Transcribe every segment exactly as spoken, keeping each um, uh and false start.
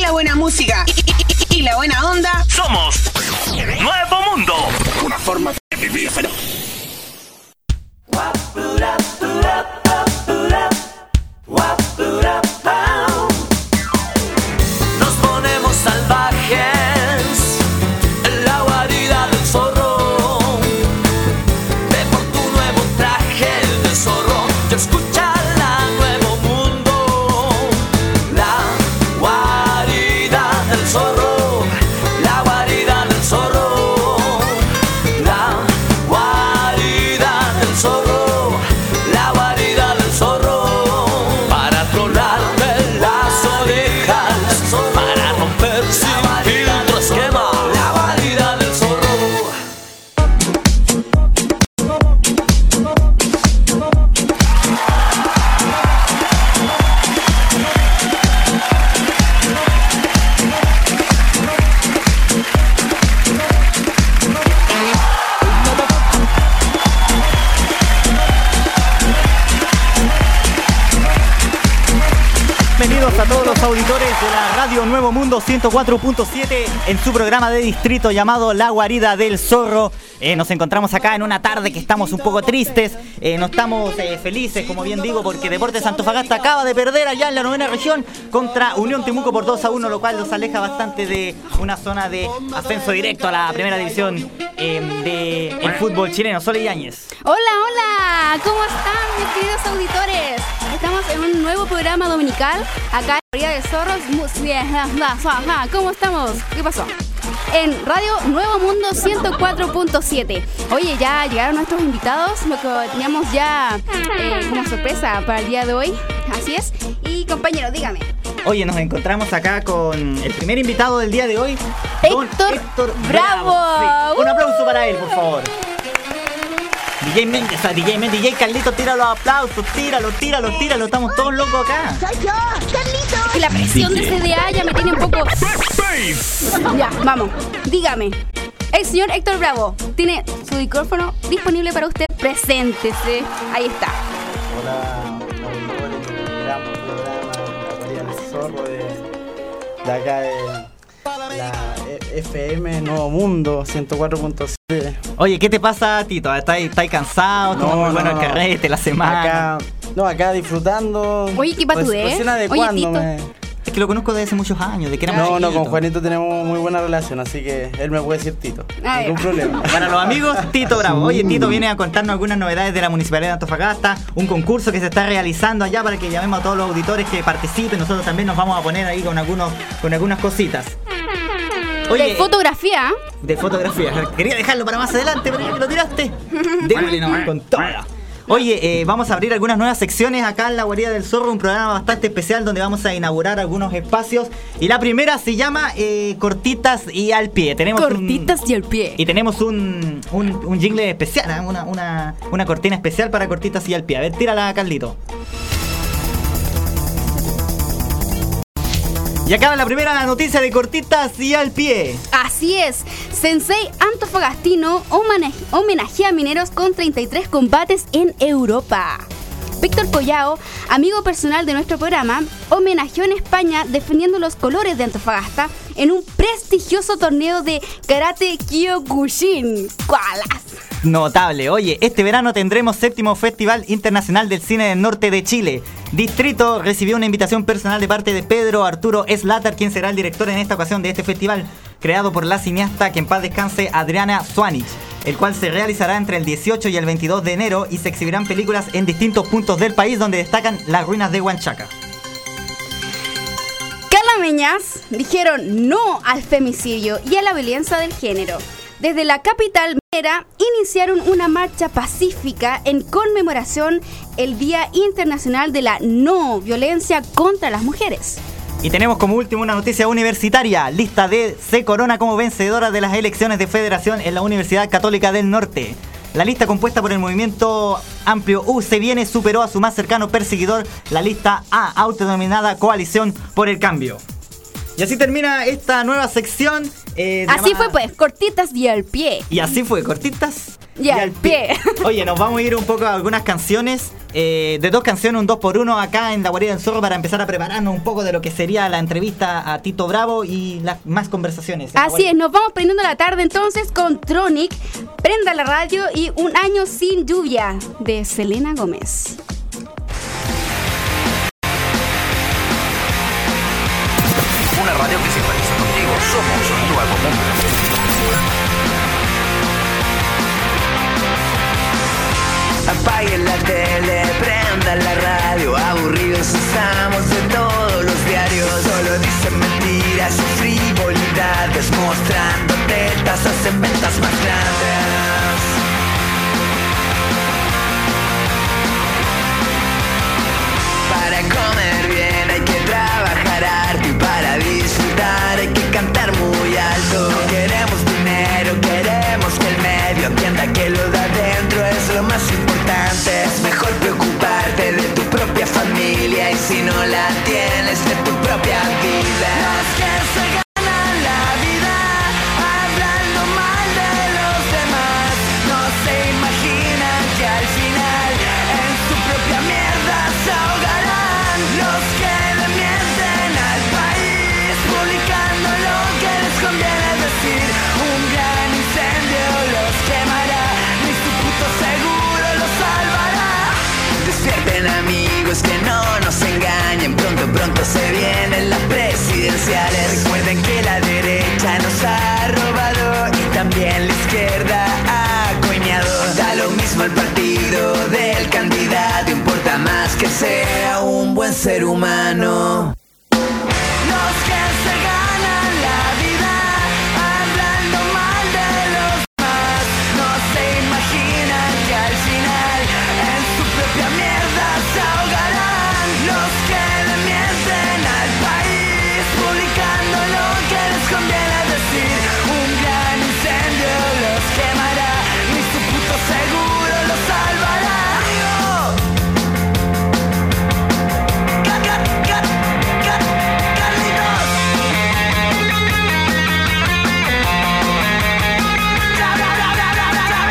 la buena música y, y, y la buena onda. Somos Nuevo Mundo. Una forma de vivir. Nos ponemos salvajes en la guarida del zorro. Ve por tu nuevo traje de zorro. Yo escucha la Nuevo Mundo. La guarida del zorro. La guarida del zorro. La guarida del zorro. La guarida del zorro. Para tronarte las orejas. Para romper sin filtro esquema. La guarida del zorro. Bienvenidos a todos los auditores de la Radio Nuevo Mundo ciento cuatro punto siete en su programa de distrito llamado La Guarida del Zorro. Eh, nos encontramos acá en una tarde que estamos un poco tristes, eh, no estamos eh, felices, como bien digo, porque Deportes Antofagasta acaba de perder allá en la novena región contra Unión Temuco por dos a uno, lo cual nos aleja bastante de una zona de ascenso directo a la primera división eh, del fútbol chileno. Sole Yáñez. Hola, hola, ¿cómo están mis queridos auditores? Estamos en un nuevo programa dominical, acá en la Guarida del Zorro. ¿Cómo estamos? ¿Qué pasó? En Radio Nuevo Mundo ciento cuatro punto siete. Oye, ya llegaron nuestros invitados, lo que teníamos ya eh, como sorpresa para el día de hoy. Así es. Y compañero, dígame. Oye, nos encontramos acá con el primer invitado del día de hoy, Héctor, Héctor Bravo. Bravo. Sí. Un aplauso para él, por favor. D J Méndez, D J Méndez, D J Carlito, tira los aplausos, tíralo, tíralo, tíralo, estamos todos locos acá. ¡Soy yo, Carlito! Que la presión de C D A ya me tiene un poco... Ya, vamos, dígame. El señor Héctor Bravo tiene su micrófono disponible para usted. Preséntese, ahí está. Hola, auditores del gran programa La Guarida del Zorro de, de acá de la F M Nuevo Mundo ciento cuatro punto siete. Oye, ¿qué te pasa, Tito? ¿Estás, estás cansado? ¿Estás No, muy bueno no, el carrete, la semana? Acá, no, acá disfrutando. Oye, ¿qué patudez? Pues, recién Oye, adecuándome. Es que lo conozco desde hace muchos años, de que éramos No, no, con chiquitos. Juanito tenemos muy buena relación, así que él me puede decir Tito. Ah, Ningún ya. problema. Para los amigos, Tito Bravo. Oye, Tito viene a contarnos algunas novedades de la Municipalidad de Antofagasta, un concurso que se está realizando allá para que llamemos a todos los auditores que participen. Nosotros también nos vamos a poner ahí con algunos, con algunas cositas. De fotografía. De fotografía. Quería dejarlo para más adelante, pero ya que lo tiraste, démosle nomás con toda. Oye, eh, vamos a abrir algunas nuevas secciones acá en La Guarida del Zorro, un programa bastante especial donde vamos a inaugurar algunos espacios. Y la primera se llama eh, Cortitas y al pie. Tenemos Cortitas un, y al pie. Y tenemos un, un, un jingle especial, ¿eh? una, una, una cortina especial para Cortitas y al pie. A ver, tírala, Carlito. Y acaba la primera noticia de Cortitas y al pie. Así es, Sensei Antofagastino homenaj- homenajea a mineros con treinta y tres combates en Europa. Víctor Collao, amigo personal de nuestro programa, homenajeó en España defendiendo los colores de Antofagasta en un prestigioso torneo de Karate Kyokushin. ¡Cualas! Notable. Oye, este verano tendremos séptimo Festival Internacional del Cine del Norte de Chile. Distrito recibió una invitación personal de parte de Pedro Arturo Slater, quien será el director en esta ocasión de este festival, creado por la cineasta, que en paz descanse, Adriana Swanich, el cual se realizará entre el dieciocho y el veintidós de enero y se exhibirán películas en distintos puntos del país donde destacan las ruinas de Huanchaca. Calameñas dijeron no al femicidio y a la violencia del género. Desde la capital minera iniciaron una marcha pacífica en conmemoración el Día Internacional de la No Violencia contra las Mujeres. Y tenemos como último una noticia universitaria. Lista D se corona como vencedora de las elecciones de federación en la Universidad Católica del Norte. La lista compuesta por el movimiento amplio U Se Viene superó a su más cercano perseguidor, la lista A, autodenominada Coalición por el Cambio. Y así termina esta nueva sección. Eh, así llamada... fue pues, cortitas y al pie. Y así fue, cortitas y, y al pie. pie. Oye, nos vamos a ir un poco a algunas canciones. eh, de dos canciones, un dos por uno acá en La Guarida del Zorro para empezar a prepararnos un poco de lo que sería la entrevista a Tito Bravo y las más conversaciones. Así es, nos vamos prendiendo la tarde entonces con Tronic, Prenda la Radio y Un Año Sin Lluvia de Selena Gómez. Una radio que simpatiza contigo. Somos un nuevo mundo. Apaguen la tele, prendan la radio. Aburridos estamos de todos los diarios. Solo dicen mentiras y frivolidades, mostrando tetas, hacen ventas más grandes. Para comer bien hay que trabajar harto y para disfrutar hay que cantar muy alto. No queremos dinero, queremos que el medio entienda que lo de adentro es lo más importante. Es mejor preocuparte de tu propia familia y si no la tienes, de tu propia vida. Los que se ganan la vida hablando mal de los demás no se imaginan que al final en su propia mierda se ahogarán. Los que le mienten al país publicando lo que les conviene decir, un gran incendio los quemará, ni su puto seguro los salvará. Despierten amigos, que no nos engañen, pronto pronto se vienen las presidenciales. Recuerden que la derecha nos ha robado y también la izquierda ha coñado. Da lo mismo el partido del candidato, importa más que sea un buen ser humano. Los que se ganan la vida hablando mal de los demás no se imaginan que al final en su propia mierda se ahogarán. Los que le mienten al país publicando lo que les conviene decir, un gran incendio los quemará, ni su puto seguro los salvará. Cat, cat, cat, cat, Carlitos. Bla, bla, bla, bla, bla, bla, bla,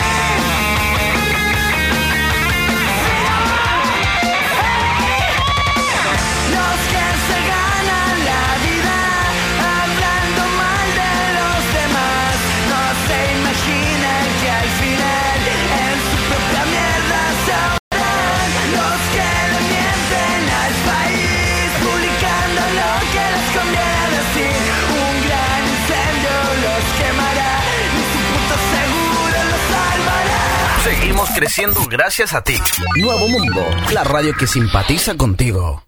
Los que se ganan la vida hablando mal de los demás no se imaginan que al final en su propia mierda se ahogarán. Los que le mienten al país publicando lo que les conviene decir, un gran incendio los quemará, ni su puto seguro los salvará. Seguimos creciendo gracias a ti. Nuevo Mundo, la radio que simpatiza contigo.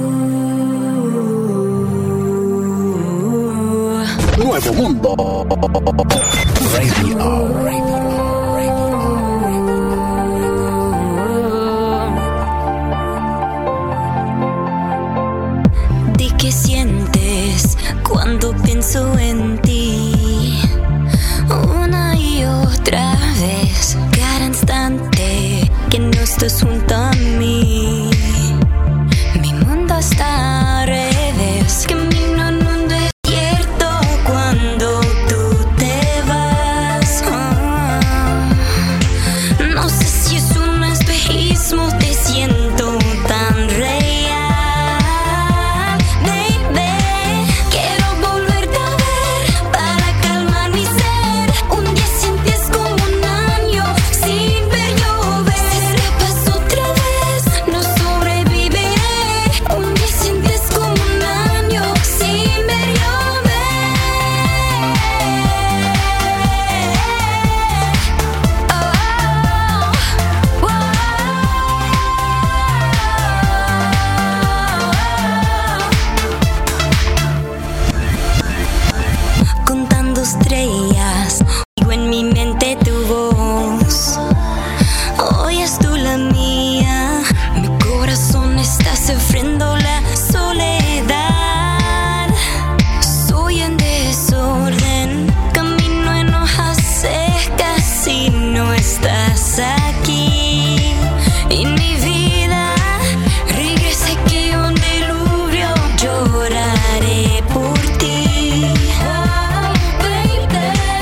Nuevo Mundo Radio. ¿De qué sientes cuando pienso en ti? Una y otra vez, cada instante que no estás junto a mí. Mi mundo está al revés, camino en un desierto cuando tú te vas. Oh, no sé si es un espejismo, te siento tan real. Baby, quiero volverte a ver para calmar mi ser. Un día sientes como un año sin ver llover. Si escapas otra vez, no sobreviviré. Un día sientes como un año sin ver llover. Oh, oh, oh. Contando estrellas, oigo en mi mente tu voz. Oyes tú la mía, mi corazón está sufriendo la soledad. Soy en desorden, camino en hojas secas y no estás aquí. Y mi vida regresa aquí un diluvio, lloraré por ti. Oh, baby.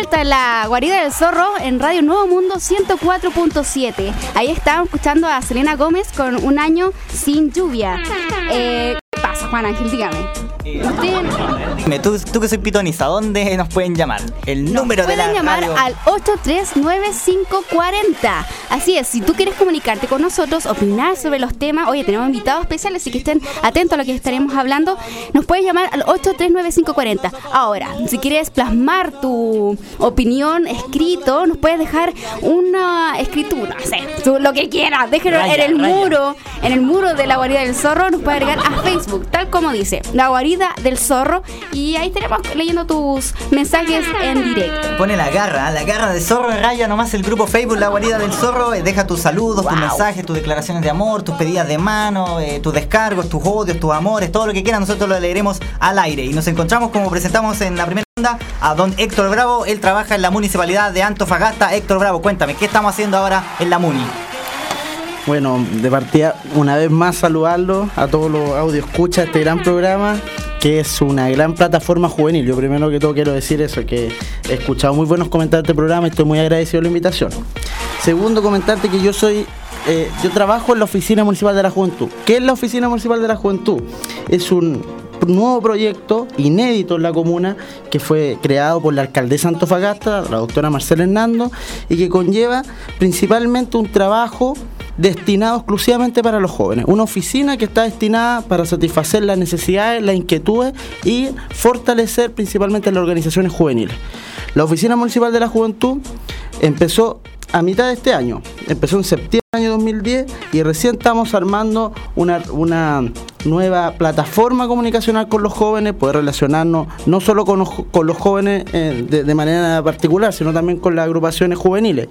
vuelta en la guarida del zorro en Radio Nuevo Mundo ciento cuatro punto siete. Ahí estábamos escuchando a Selena Gómez con Un año sin lluvia. Eh, ¿Qué pasa, Juan Ángel? Dígame. Usted... Dime, tú, tú que soy pitoniza, ¿dónde nos pueden llamar? El número de la pueden llamar radio. al ocho tres nueve cinco cuatro cero. Así es, si tú quieres comunicarte con nosotros, opinar sobre los temas, oye, tenemos invitados especiales, así que estén atentos a lo que estaremos hablando, nos puedes llamar al ocho tres nueve cinco cuatro cero. Ahora, si quieres plasmar tu opinión escrito, nos puedes dejar una escritura, no sé, tú, lo que quieras, déjelo Raya, en el raya. muro, en el muro de la guarida del zorro, nos puedes agregar a Facebook, tal como dice, la guarida del zorro, y ahí estaremos leyendo tus mensajes en directo. Pone la garra, la garra del zorro, raya nomás el grupo Facebook, la guarida del zorro, eh, deja tus saludos, Wow. tus mensajes, tus declaraciones de amor, tus pedidas de mano, eh, tus descargos, tus odios, tus amores, todo lo que quieran, nosotros lo leeremos al aire. Y nos encontramos, como presentamos en la primera ronda, a don Héctor Bravo. Él trabaja en la municipalidad de Antofagasta. Héctor Bravo, cuéntame, ¿qué estamos haciendo ahora en la Muni? Bueno, de partida, una vez más saludarlos a todos los audio escucha de este gran programa, que es una gran plataforma juvenil. Yo primero que todo quiero decir eso, que he escuchado muy buenos comentarios de este programa y estoy muy agradecido de la invitación. Segundo, comentarte que yo soy, eh, yo trabajo en la Oficina Municipal de la Juventud. ¿Qué es la Oficina Municipal de la Juventud? Es un nuevo proyecto inédito en la comuna que fue creado por la alcaldesa de Antofagasta, la doctora Marcela Hernando, y que conlleva principalmente un trabajo destinado exclusivamente para los jóvenes. Una oficina que está destinada para satisfacer las necesidades, las inquietudes y fortalecer principalmente las organizaciones juveniles. La Oficina Municipal de la Juventud empezó a mitad de este año, empezó en septiembre del año dos mil diez y recién estamos armando una, una nueva plataforma comunicacional con los jóvenes, poder relacionarnos no solo con los, con los jóvenes eh, de, de manera particular, sino también con las agrupaciones juveniles.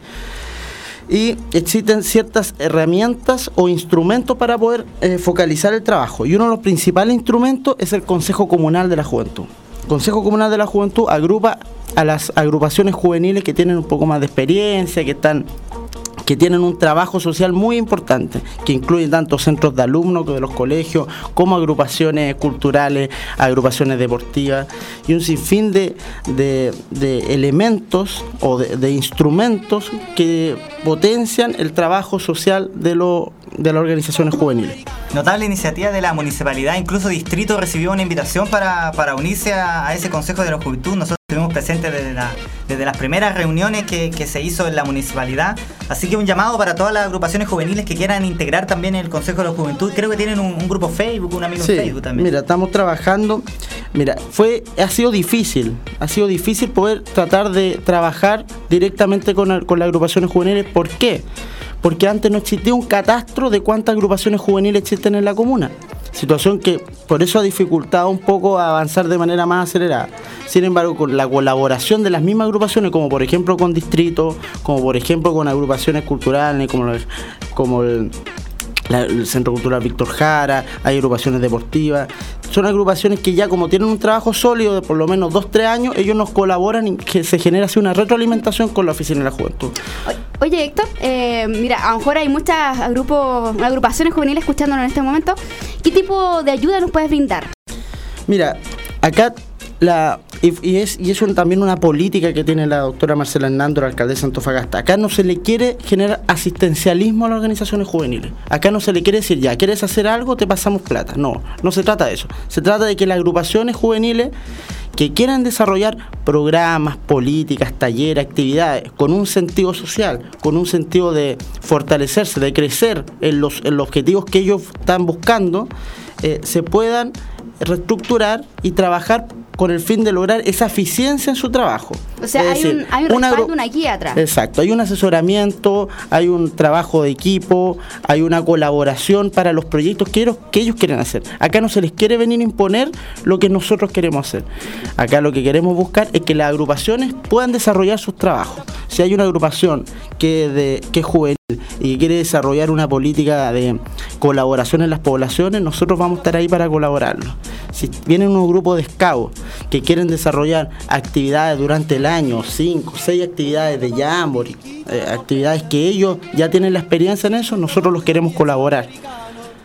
Y existen ciertas herramientas o instrumentos para poder eh, focalizar el trabajo. Y uno de los principales instrumentos es el Consejo Comunal de la Juventud. El Consejo Comunal de la Juventud agrupa a las agrupaciones juveniles que tienen un poco más de experiencia, que están que tienen un trabajo social muy importante, que incluye tanto centros de alumnos de los colegios, como agrupaciones culturales, agrupaciones deportivas, y un sinfín de, de, de elementos o de, de instrumentos que potencian el trabajo social de, lo, de las organizaciones juveniles. Notable iniciativa de la municipalidad, incluso Distrito recibió una invitación para, para unirse a, a ese Consejo de la Juventud. Nosotros estuvimos presentes desde, la, desde las primeras reuniones que, que se hizo en la municipalidad, así que un llamado para todas las agrupaciones juveniles que quieran integrar también el Consejo de la Juventud. Creo que tienen un, un grupo Facebook, un amigo Sí, en Facebook también. Mira, estamos trabajando. Mira, fue, ha sido difícil, ha sido difícil poder tratar de trabajar directamente con, con las agrupaciones juveniles. ¿Por qué? Porque antes no existía un catastro de cuántas agrupaciones juveniles existen en la comuna. Situación que por eso ha dificultado un poco avanzar de manera más acelerada. Sin embargo, con la colaboración de las mismas agrupaciones, como por ejemplo con Distrito, como por ejemplo con agrupaciones culturales, como, como el, la, el Centro Cultural Víctor Jara, hay agrupaciones deportivas. Son agrupaciones que ya como tienen un trabajo sólido de por lo menos dos, tres años, ellos nos colaboran y que se genera así una retroalimentación con la Oficina de la Juventud. Oye, Héctor, eh, mira, a lo mejor hay muchas grupos, agrupaciones juveniles escuchándonos en este momento. ¿Qué tipo de ayuda nos puedes brindar? Mira, acá la y, y es y es un, también una política que tiene la doctora Marcela Hernando, la alcaldesa de Antofagasta. Acá no se le quiere generar asistencialismo a las organizaciones juveniles. Acá no se le quiere decir, ya, ¿quieres hacer algo? Te pasamos plata. No, no se trata de eso. Se trata de que las agrupaciones juveniles que quieran desarrollar programas, políticas, talleres, actividades con un sentido social, con un sentido de fortalecerse, de crecer en los, en los objetivos que ellos están buscando, eh, se puedan reestructurar y trabajar con el fin de lograr esa eficiencia en su trabajo. O sea, Es hay decir, un, hay un una respaldo, agru- una guía atrás. Exacto, hay un asesoramiento, hay un trabajo de equipo, hay una colaboración para los proyectos que ellos, que ellos quieren hacer. Acá no se les quiere venir a imponer lo que nosotros queremos hacer. Acá lo que queremos buscar es que las agrupaciones puedan desarrollar sus trabajos. Si hay una agrupación que, de, que es juvenil y que quiere desarrollar una política de colaboración en las poblaciones, nosotros vamos a estar ahí para colaborarlo. Si vienen unos grupos de scouts que quieren desarrollar actividades durante el año, cinco, seis actividades de jamboree, eh, actividades que ellos ya tienen la experiencia en eso, nosotros los queremos colaborar.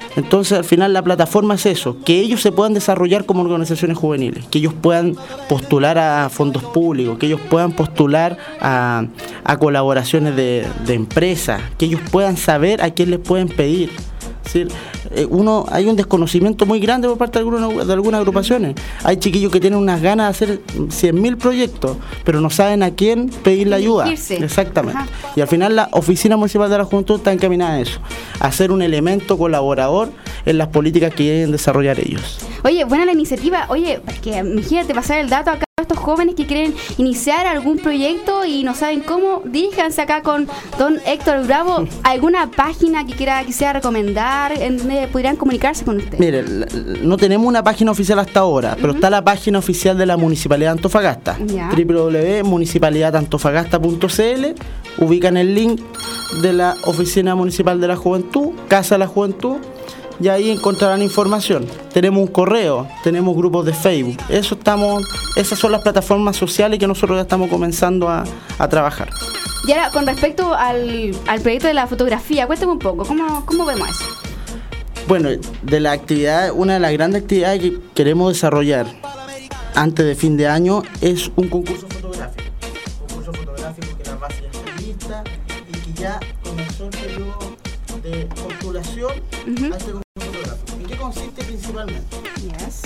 Entonces, al final, la plataforma es eso, que ellos se puedan desarrollar como organizaciones juveniles, que ellos puedan postular a fondos públicos, que ellos puedan postular a, a colaboraciones de, de empresas, que ellos puedan saber a quién les pueden pedir. Es decir, uno, hay un desconocimiento muy grande por parte de algunas, de algunas agrupaciones. Hay chiquillos que tienen unas ganas de hacer cien mil proyectos, pero no saben a quién pedir la ayuda. Dirigirse. Exactamente. Ajá. Y al final la Oficina Municipal de la Juventud está encaminada a eso, a ser un elemento colaborador en las políticas que quieren desarrollar ellos. Oye, buena la iniciativa. Oye, que imagínate pasar el dato acá a estos jóvenes que quieren iniciar algún proyecto y no saben cómo. Diríjanse acá con don Héctor Bravo. ¿Alguna página que quiera quisiera recomendar en donde pudieran comunicarse con usted? Mire, l- l- no tenemos una página oficial hasta ahora, pero está la página oficial de la Municipalidad de Antofagasta, Ya. doble u doble u doble u punto municipalidad antofagasta punto c l. Ubican el link de la Oficina Municipal de la Juventud, Casa de la Juventud, y ahí encontrarán información. Tenemos un correo, tenemos grupos de Facebook. Eso estamos, esas son las plataformas sociales que nosotros ya estamos comenzando a, a trabajar. Y ahora, con respecto al, al proyecto de la fotografía, cuéntame un poco, ¿cómo, cómo vemos eso? Bueno, de la actividad, una de las grandes actividades que queremos desarrollar antes de fin de año es un concurso fotográfico. Un concurso fotográfico que la base ya está lista y que ya comenzó el periodo de postulación Ujú. a este concurso fotográfico. ¿En qué consiste principalmente? Yes.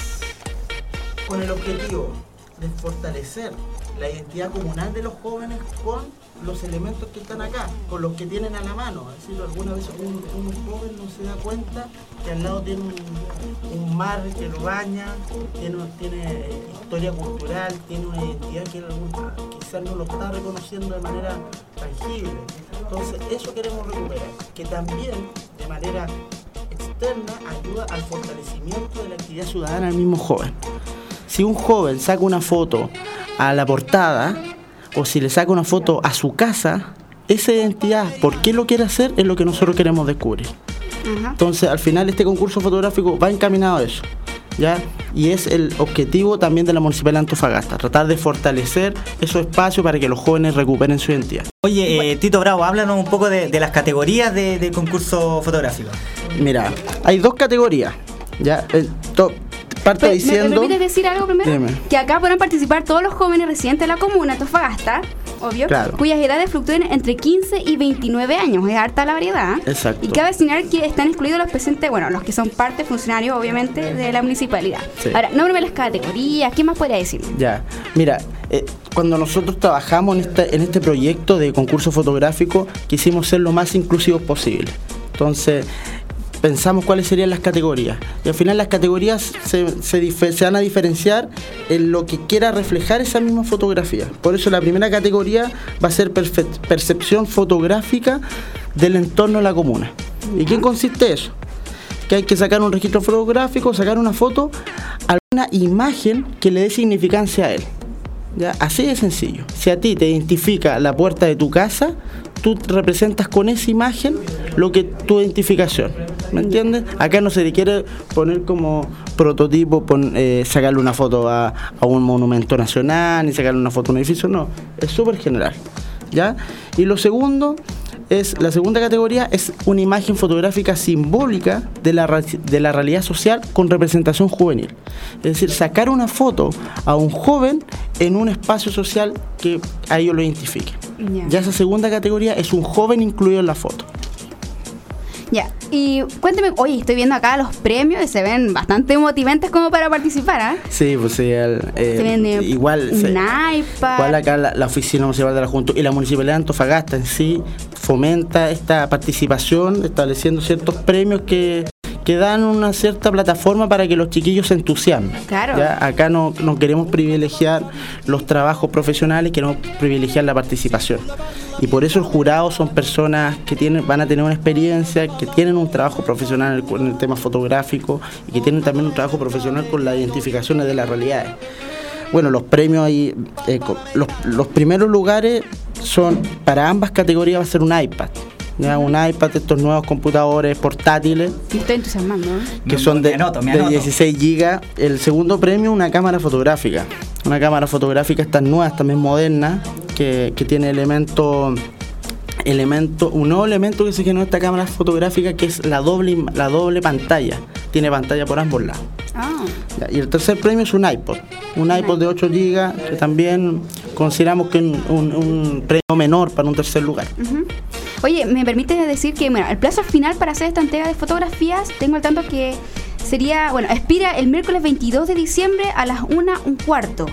Con el objetivo de fortalecer la identidad comunal de los jóvenes con los elementos que están acá, con los que tienen a la mano. Es decir, alguna vez un, un joven no se da cuenta que al lado tiene un, un mar que lo baña, tiene, tiene historia cultural, tiene una identidad que algún- quizás no lo está reconociendo de manera tangible. Entonces, eso queremos recuperar, que también de manera externa ayuda al fortalecimiento de la actividad ciudadana del mismo joven. Si un joven saca una foto a la portada o si le saca una foto a su casa, esa identidad, ¿por qué lo quiere hacer? Es lo que nosotros queremos descubrir. Ajá. Entonces, al final este concurso fotográfico va encaminado a eso, ¿ya? Y es el objetivo también de la Municipalidad de Antofagasta, tratar de fortalecer esos espacios para que los jóvenes recuperen su identidad. Oye, eh, Tito Bravo, háblanos un poco de, de las categorías de- del concurso fotográfico. Mira, hay dos categorías, ¿ya? Eh, to- parto Pe- ¿Me diciendo... permites decir algo primero? Dime. Que acá podrán participar todos los jóvenes residentes de la comuna de Antofagasta, obvio, Claro. cuyas edades fluctúen entre quince y veintinueve años. Es harta la variedad. Exacto. Y cabe señalar que están excluidos los presentes, bueno, los que son parte funcionarios, obviamente, de la municipalidad. Sí. Ahora, nómbrame las categorías, ¿qué más podría decir? Ya, mira, eh, cuando nosotros trabajamos en este, en este proyecto de concurso fotográfico, quisimos ser lo más inclusivos posible. Entonces, pensamos cuáles serían las categorías. Y al final las categorías se, se, dife- se van a diferenciar en lo que quiera reflejar esa misma fotografía. Por eso la primera categoría va a ser perfe- percepción fotográfica del entorno de la comuna. ¿Y qué consiste eso? Que hay que sacar un registro fotográfico, sacar una foto, alguna imagen que le dé significancia a él. ¿Ya? Así de sencillo. Si a ti te identifica la puerta de tu casa, tú representas con esa imagen lo que tu identificación. ¿Me entiendes? Acá no se le quiere poner como prototipo, pon- eh, sacarle una foto a, a un monumento nacional, ni sacarle una foto a un edificio, no. Es súper general. ¿Ya? Y lo segundo es, la segunda categoría es una imagen fotográfica simbólica de la, ra- de la realidad social con representación juvenil. Es decir, sacar una foto a un joven en un espacio social que a ellos lo identifique. Ya. Ya esa segunda categoría es un joven incluido en la foto. Ya, y cuénteme, oye, estoy viendo acá los premios y se ven bastante motivantes como para participar, ¿ah? Sí, pues sí, el, eh, Se vende igual, un se- iPad. igual acá la, la Oficina Municipal de la Juventud y la Municipalidad de Antofagasta en sí fomenta esta participación estableciendo ciertos premios que, que dan una cierta plataforma para que los chiquillos se entusiasmen. Claro. ¿Ya? Acá no, no queremos privilegiar los trabajos profesionales, queremos privilegiar la participación. Y por eso el jurado son personas que tienen, van a tener una experiencia, que tienen un trabajo profesional en el, en el tema fotográfico y que tienen también un trabajo profesional con las identificaciones de las realidades. Bueno, los premios ahí, eh, co- los, los primeros lugares son, para ambas categorías va a ser un iPad. ¿Ya? Un iPad, estos nuevos computadores portátiles Me estoy entusiasmando, ¿eh? que Me- son de, me anoto, me de anoto. dieciséis gigas. El segundo premio, una cámara fotográfica. Una cámara fotográfica, estas nuevas, también modernas, que, que tiene elementos elemento, un nuevo elemento que se generó en esta cámara fotográfica, que es la doble, la doble pantalla. Tiene pantalla por ambos lados. Ah. Ya, y el tercer premio es un iPod. Un iPod de ocho gigas, que también consideramos que es un, un, un premio menor para un tercer lugar. Uh-huh. Oye, ¿me permites decir que bueno, el plazo final para hacer esta entrega de fotografías, tengo al tanto que sería, bueno, expira el miércoles veintidós de diciembre a las una un cuarto.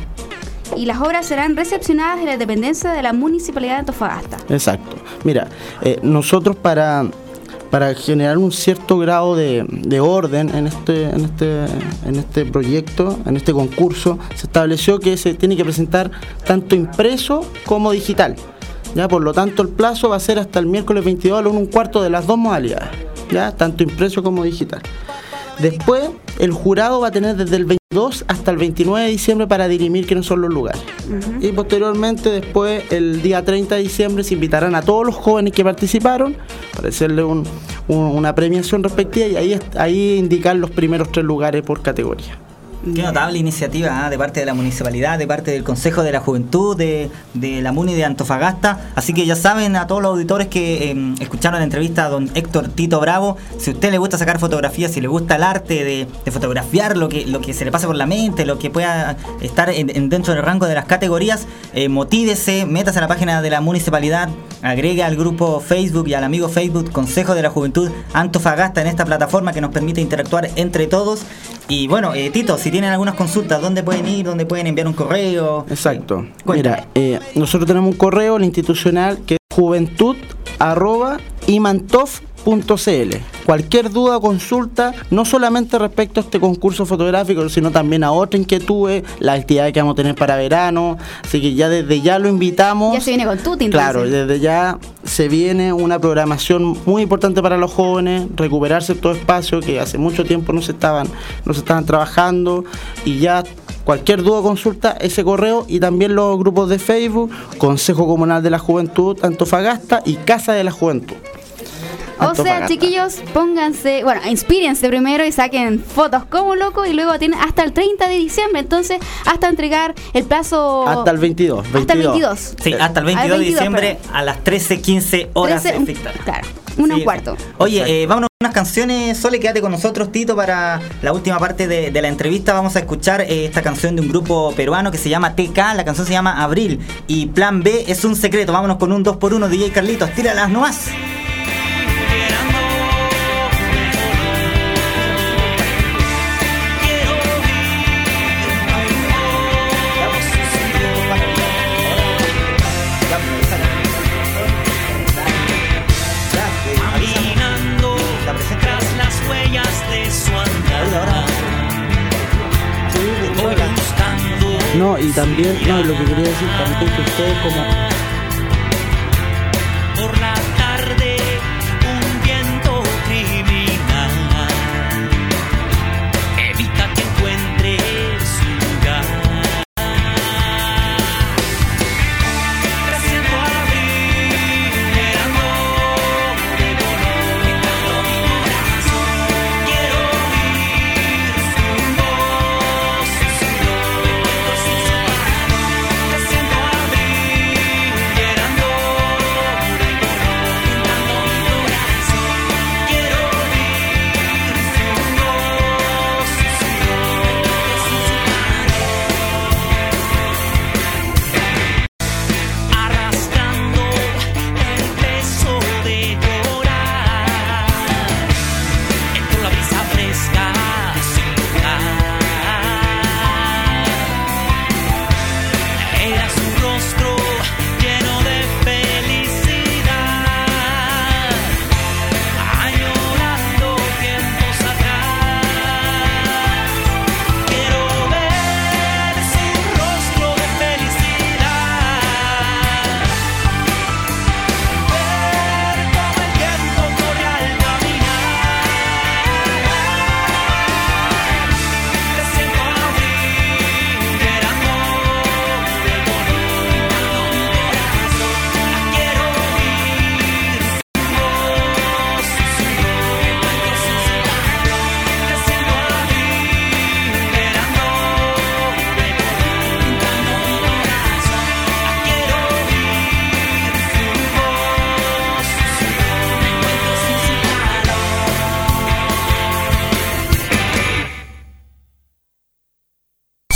Y las obras serán recepcionadas en la dependencia de la Municipalidad de Antofagasta. Exacto. Mira, eh, nosotros para, para generar un cierto grado de, de orden en este, en, este, en este proyecto, en este concurso, se estableció que se tiene que presentar tanto impreso como digital. Ya, por lo tanto, el plazo va a ser hasta el miércoles veintidós a la una un cuarto de las dos modalidades, ya, tanto impreso como digital. Después, el jurado va a tener desde el veintidós hasta el veintinueve de diciembre para dirimir quiénes son los lugares. Uh-huh. Y posteriormente, después, el día treinta de diciembre, se invitarán a todos los jóvenes que participaron para hacerle un, un, una premiación respectiva y ahí, ahí indicar los primeros tres lugares por categoría. Qué notable iniciativa, ¿eh? De parte de la municipalidad, de parte del Consejo de la Juventud, de, de la Muni de Antofagasta. Así que ya saben, a todos los auditores que eh, escucharon la entrevista a don Héctor Tito Bravo, si a usted le gusta sacar fotografías, si le gusta el arte de, de fotografiar lo que, lo que se le pasa por la mente, lo que pueda estar en, en dentro del rango de las categorías, eh, motívese, métase a la página de la municipalidad, agregue al grupo Facebook y al amigo Facebook Consejo de la Juventud Antofagasta en esta plataforma que nos permite interactuar entre todos. Y bueno, eh, Tito, si tienen algunas consultas, ¿dónde pueden ir? ¿Dónde pueden enviar un correo? Exacto. Eh, Mira, eh, nosotros tenemos un correo, el institucional, que es juventud arroba imantof punto c l. Cualquier duda o consulta, no solamente respecto a este concurso fotográfico, sino también a otra inquietudes, las actividades que vamos a tener para verano, así que ya desde ya lo invitamos. Ya se viene con tuti, entonces. Claro, desde ya se viene una programación muy importante para los jóvenes, recuperar ciertos espacios que hace mucho tiempo no se estaban, no se estaban trabajando, y ya cualquier duda o consulta, ese correo, y también los grupos de Facebook, Consejo Comunal de la Juventud Antofagasta y Casa de la Juventud. O sea, chiquillos, pónganse, bueno, inspírense primero y saquen fotos como loco y luego tienen hasta el treinta de diciembre, entonces hasta entregar el plazo... Hasta el veintidós. Hasta el veintidós. Sí, hasta el veintidós de diciembre pero... a las trece quince horas. trece, claro, una sí, un cuarto. Oye, eh, vámonos a unas canciones. Sole, quédate con nosotros, Tito, para la última parte de, de la entrevista. Vamos a escuchar eh, esta canción de un grupo peruano que se llama T K, la canción se llama Abril, y Plan B es un secreto. Vámonos con un dos por uno, D J Carlitos, tíralas nomás. No, y también, no, lo que quería decir también que ustedes como... Por la tarde, un viento criminal evita que encuentres lugar. Creciendo abril, verano, de color, pintando mi corazón. Quiero oír su voz, su susurro. Creciendo abril,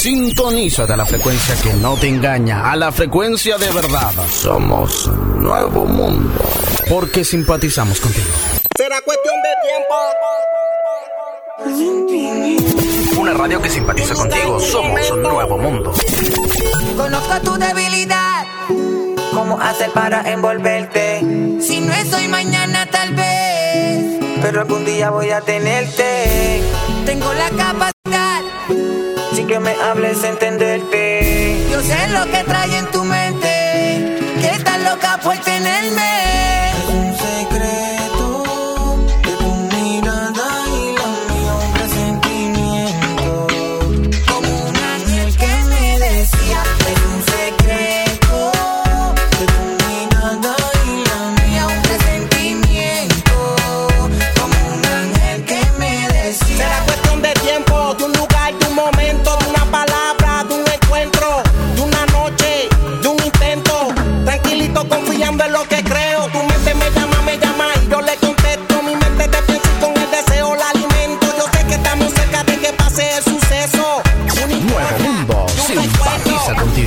Sintonízate a la frecuencia que no te engaña, a la frecuencia de verdad. Somos Nuevo Mundo, porque simpatizamos contigo. Será cuestión de tiempo. Una radio que simpatiza contigo. Somos un Nuevo Mundo. Conozco tu debilidad. ¿Cómo hacer para envolverte? Si no es hoy, mañana tal vez, pero algún día voy a tenerte. Tengo la capacidad, sin que me hables, entenderte. Yo sé lo que trae en tu mente, que estás loca por tenerme. Es un secreto de tu mirada y la mía, un presentimiento, como un ángel que me decía. Es un secreto de tu mirada y la mía, un presentimiento, como un ángel que me decía. Será cuestión de tiempo, de un lugar, de un momento, de una palabra, de un encuentro, de una noche, de un intento. Tranquilito, confiando en lo que creo. Tu mente me llama, me llama y yo le contesto. Mi mente te piensa y con el deseo la alimento. Yo sé que estamos cerca de que pase el suceso. Nuevo Mundo, simpatiza contigo.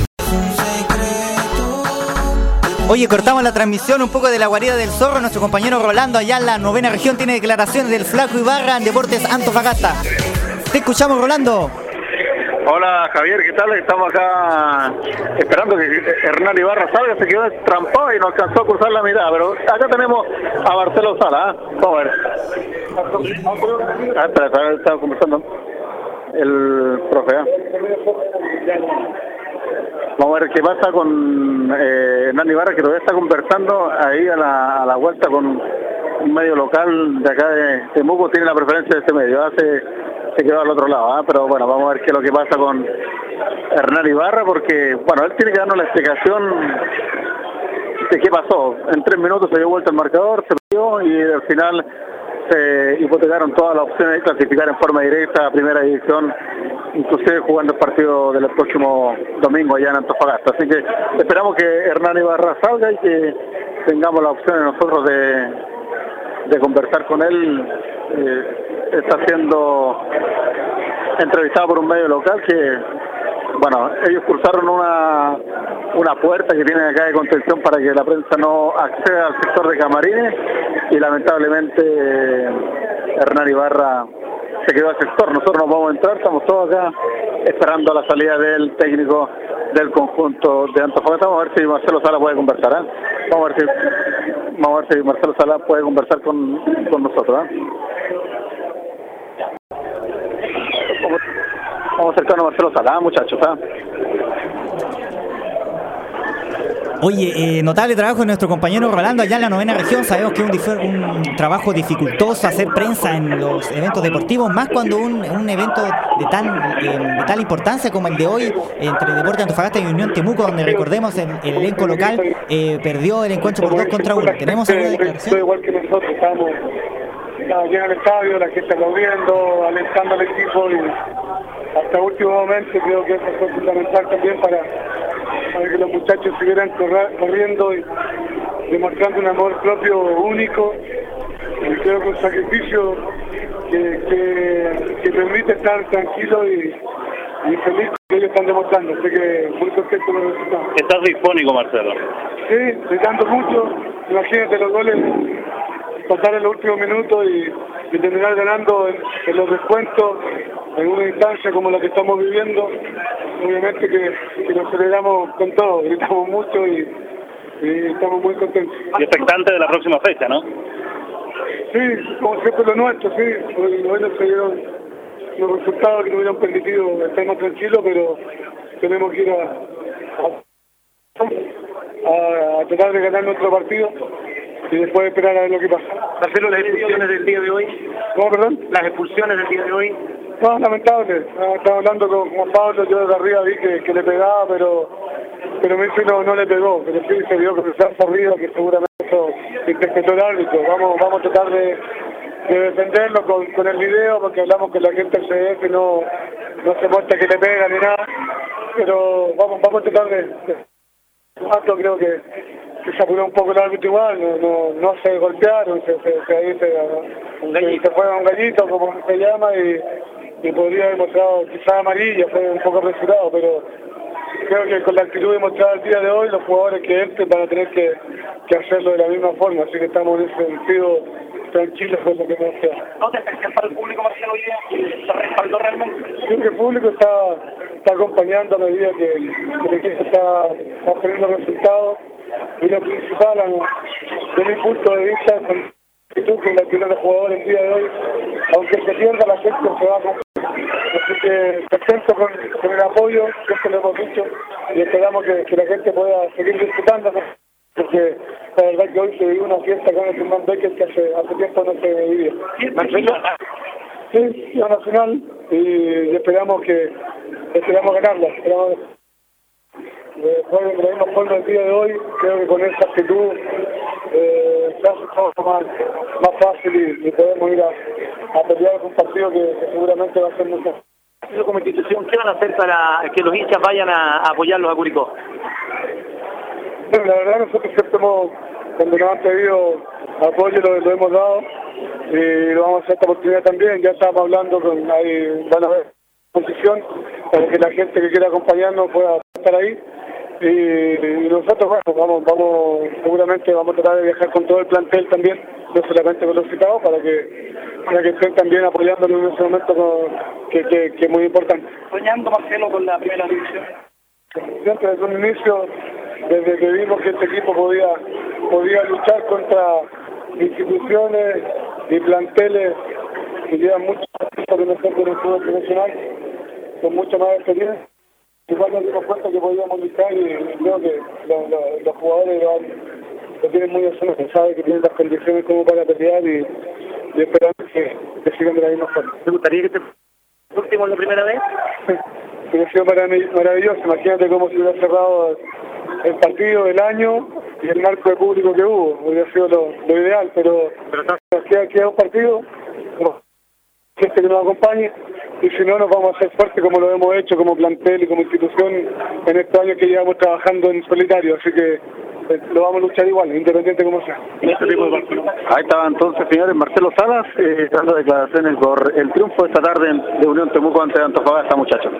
Oye, cortamos la transmisión un poco de la guarida del zorro. Nuestro compañero Rolando allá en la novena región tiene declaraciones del Flaco Ibarra en Deportes Antofagasta. Te escuchamos, Rolando. Hola Javier, ¿qué tal? Estamos acá esperando que Hernán Ibarra salga, se quedó trampado y no alcanzó a cruzar la mirada, pero acá tenemos a Marcelo Sala, ¿eh? Vamos a ver. Ah, espera, espera, estaba conversando el profe, ¿eh? Vamos a ver qué pasa con eh, Hernán Ibarra, que todavía está conversando ahí a la, a la vuelta con un medio local de acá de Temuco. Tiene la preferencia de este medio, hace se quedó al otro lado, ¿eh? Pero bueno, vamos a ver qué es lo que pasa con Hernán Ibarra, porque bueno, él tiene que darnos la explicación de qué pasó. En tres minutos se dio vuelta el marcador, se perdió y al final se hipotecaron todas las opciones de clasificar en forma directa a primera división, inclusive jugando el partido del próximo domingo allá en Antofagasta. Así que esperamos que Hernán Ibarra salga y que tengamos la opción de nosotros de, de conversar con él. Eh, está siendo entrevistado por un medio local que, bueno, ellos cruzaron una una puerta que tienen acá de contención para que la prensa no acceda al sector de camarines y lamentablemente eh, Hernán Ibarra se quedó al sector. Nosotros no vamos a entrar, estamos todos acá esperando la salida del técnico del conjunto de Antofagasta. Vamos a ver si Marcelo Sala puede conversar, ¿eh? Vamos a ver si, vamos a ver si Marcelo Sala puede conversar con, con nosotros, ¿eh? Vamos acercando a Marcelo Sala, muchachos, ¿eh? Oye, eh, notable trabajo de nuestro compañero Rolando allá en la novena región. Sabemos que es un, dif- un trabajo dificultoso hacer prensa en los eventos deportivos, más cuando un, un evento de tan eh, de tal importancia como el de hoy entre Deportes Antofagasta y Unión Temuco, donde recordemos el, el elenco local eh, perdió el encuentro por dos contra uno. ¿Tenemos alguna declaración? Igual que nosotros, estamos allá en el estadio, la gente aplaudiendo, alentando al equipo y hasta último momento creo que eso fue fundamental también para, para que los muchachos siguieran corra- corriendo y demostrando un amor propio único, y creo que un sacrificio que, que, que permite estar tranquilo y, y feliz que ellos están demostrando, así que muy contento con el resultado. Estás dispónico, Marcelo. Sí, gritando mucho, imagínate los goles, pasar en los últimos minutos y, y terminar ganando en, en los descuentos, en una instancia como la que estamos viviendo. Obviamente que, que nos celebramos con todo, gritamos mucho y, y estamos muy contentos. Y expectante de la próxima fecha, ¿no? Sí, como siempre lo nuestro, sí, hoy, hoy nos salieron los resultados que nos hubieran permitido estar más tranquilos, pero tenemos que ir a, a, a tratar de ganar nuestro partido y después esperar a ver lo que pasa. Marcelo, las expulsiones del día de hoy. ¿Cómo, perdón? Las expulsiones del día de hoy. No, lamentable. No, estaba hablando con Juan Pablo, yo desde arriba vi que, que le pegaba, pero pero Messi no, no le pegó, pero sí se vio que se arriba, que seguramente eso interpretó el árbitro. Vamos, vamos a tratar de, de defenderlo con, con el video, porque hablamos que la gente del C D F no, no se muestra que le pega ni nada, pero vamos, vamos a tratar de... de creo que, que se apuró un poco el árbitro igual, no, no, no se golpearon, se, se, se, se, se, se fue a un gallito, como se llama, y, y podría haber mostrado quizás amarilla, fue un poco apresurado, pero creo que con la actitud demostrada el día de hoy, los jugadores que entren van a tener que, que hacerlo de la misma forma, así que estamos en ese sentido tranquilos con lo que nos queda. ¿No te esperas para el público, Marcelo, hoy día? ¿Se respaldó realmente? Creo que el público está, está acompañando a medida que, que el equipo está, está teniendo resultados, y lo principal, desde mi punto de vista, con la actitud que la actitud de los jugadores el día de hoy, aunque se pierda la gente, se va a cumplir. Así que contento con, con el apoyo, que lo hemos dicho, y esperamos que, que la gente pueda seguir disfrutando, porque la verdad que hoy se vive una fiesta con el Germán Becker que hace, hace tiempo no se vivía. Sí, es nacional y, y esperamos que esperamos ganarla. Esperamos, después de la misma forma el día de hoy, creo que con esa actitud eh, se hace todo más, más fácil y, y podemos ir a, a pelear un partido que, que seguramente va a ser mucho. Como institución, ¿qué van a hacer para que los hinchas vayan a, a apoyarlos a Curicó? Bueno, la verdad nosotros siempre hemos, cuando nos han pedido apoyo lo, lo hemos dado y lo vamos a hacer esta oportunidad también. Ya estamos hablando con, ahí van a ver posición para que la gente que quiera acompañarnos pueda estar ahí y, y nosotros bueno, vamos, vamos seguramente vamos a tratar de viajar con todo el plantel también, no solamente con los citados, para que para que estén también apoyándonos en ese momento con, que, que, que es muy importante. Soñando, Marcelo, con la primera división. Siempre desde un inicio, desde que vimos que este equipo podía podía luchar contra instituciones y planteles que llevan mucho tiempo de nosotros en el fútbol profesional, con mucha más experiencia, igual nos dimos cuenta que podíamos luchar y creo que los, los, los jugadores lo, lo tienen muy asumido, saben que tienen las condiciones como para pelear y, y esperamos que, que sigan de la misma forma. ¿Te gustaría que te último la primera vez? Hubiera sido maravilloso, imagínate cómo se hubiera cerrado el partido del año y el marco de público que hubo, hubiera sido lo, lo ideal, pero, pero nos queda, queda un partido, gente que nos acompañe, y si no nos vamos a hacer fuerte como lo hemos hecho como plantel y como institución en estos años que llevamos trabajando en solitario, así que eh, lo vamos a luchar igual, independiente como sea. Este tipo de Ahí estaba entonces, señores, Marcelo Salas, eh, dando declaraciones por el triunfo esta tarde de Unión Temuco ante Antofagasta, muchachos.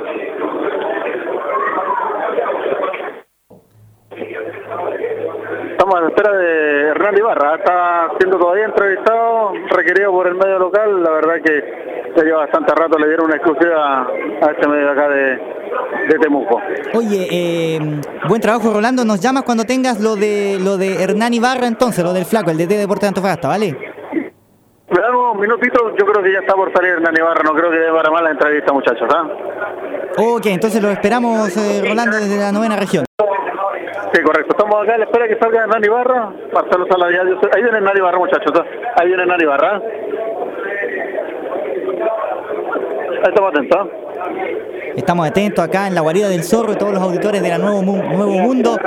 Estamos a la espera de Hernán Ibarra, está siendo todavía entrevistado, requerido por el medio local, la verdad que ya lleva bastante rato, le dieron una exclusiva a este medio acá de, de Temuco. Oye, eh, buen trabajo, Rolando, nos llamas cuando tengas lo de lo de Hernán Ibarra entonces, lo del flaco, el D T de Deportes de Antofagasta, ¿vale? Me dan unos minutitos, yo creo que ya está por salir Hernán Ibarra, no creo que dé para mal la entrevista, muchachos, ¿ah? Ok, entonces lo esperamos, eh, Rolando, desde la novena región. Sí, correcto. Estamos acá a la espera que salga Hernán Ibarra. Marcelo Salas, ahí viene Hernán Ibarra, muchachos. Ahí viene Hernán Ibarra. Ahí estamos atentos. Estamos atentos acá en la guarida del Zorro y todos los auditores de la Nuevo, Mu Nuevo Mundo.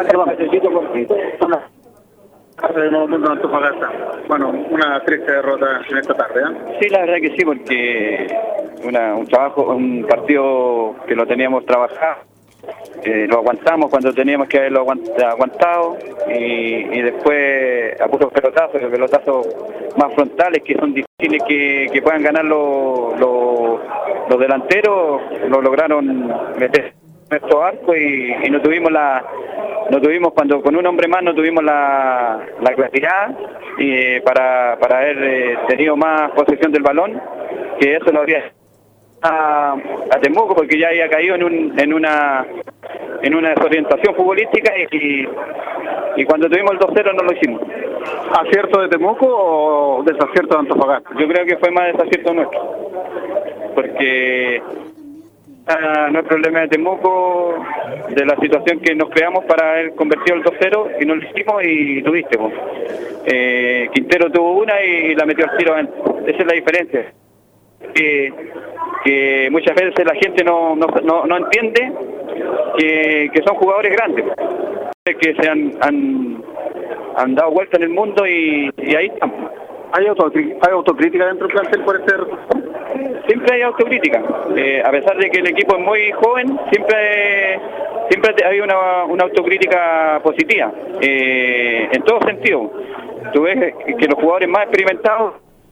Bueno, una triste derrota en esta tarde, ¿eh? Sí, la verdad que sí, porque una, un trabajo, un partido que lo teníamos trabajado. Eh, lo aguantamos cuando teníamos que haberlo aguantado y, y después a puros pelotazos, los pelotazos más frontales que son difíciles que, que puedan ganar los, los, los delanteros, lo lograron meter nuestro arco y, y no tuvimos la no tuvimos cuando con un hombre más no tuvimos la, la claridad y, para, para haber eh, tenido más posesión del balón, que eso lo habría A, a Temuco porque ya había caído en un en una en una desorientación futbolística y, y, y cuando tuvimos el dos cero no lo hicimos. ¿Acierto de Temuco o desacierto de Antofagasta? Yo creo que fue más desacierto nuestro, porque ah, no es problema de Temuco, de la situación que nos creamos para haber convertido el dos cero y no lo hicimos y tuviste pues. eh, Quintero tuvo una y la metió al tiro. Esa es la diferencia. Que, que muchas veces la gente no, no, no, no entiende que, que son jugadores grandes que se han, han, han dado vuelta en el mundo y, y ahí estamos. ¿Hay, autocrítica, ¿Hay autocrítica dentro del plantel por este? Siempre hay autocrítica, eh, a pesar de que el equipo es muy joven, siempre siempre hay una, una autocrítica positiva, eh, en todo sentido. Tú ves que los jugadores más experimentados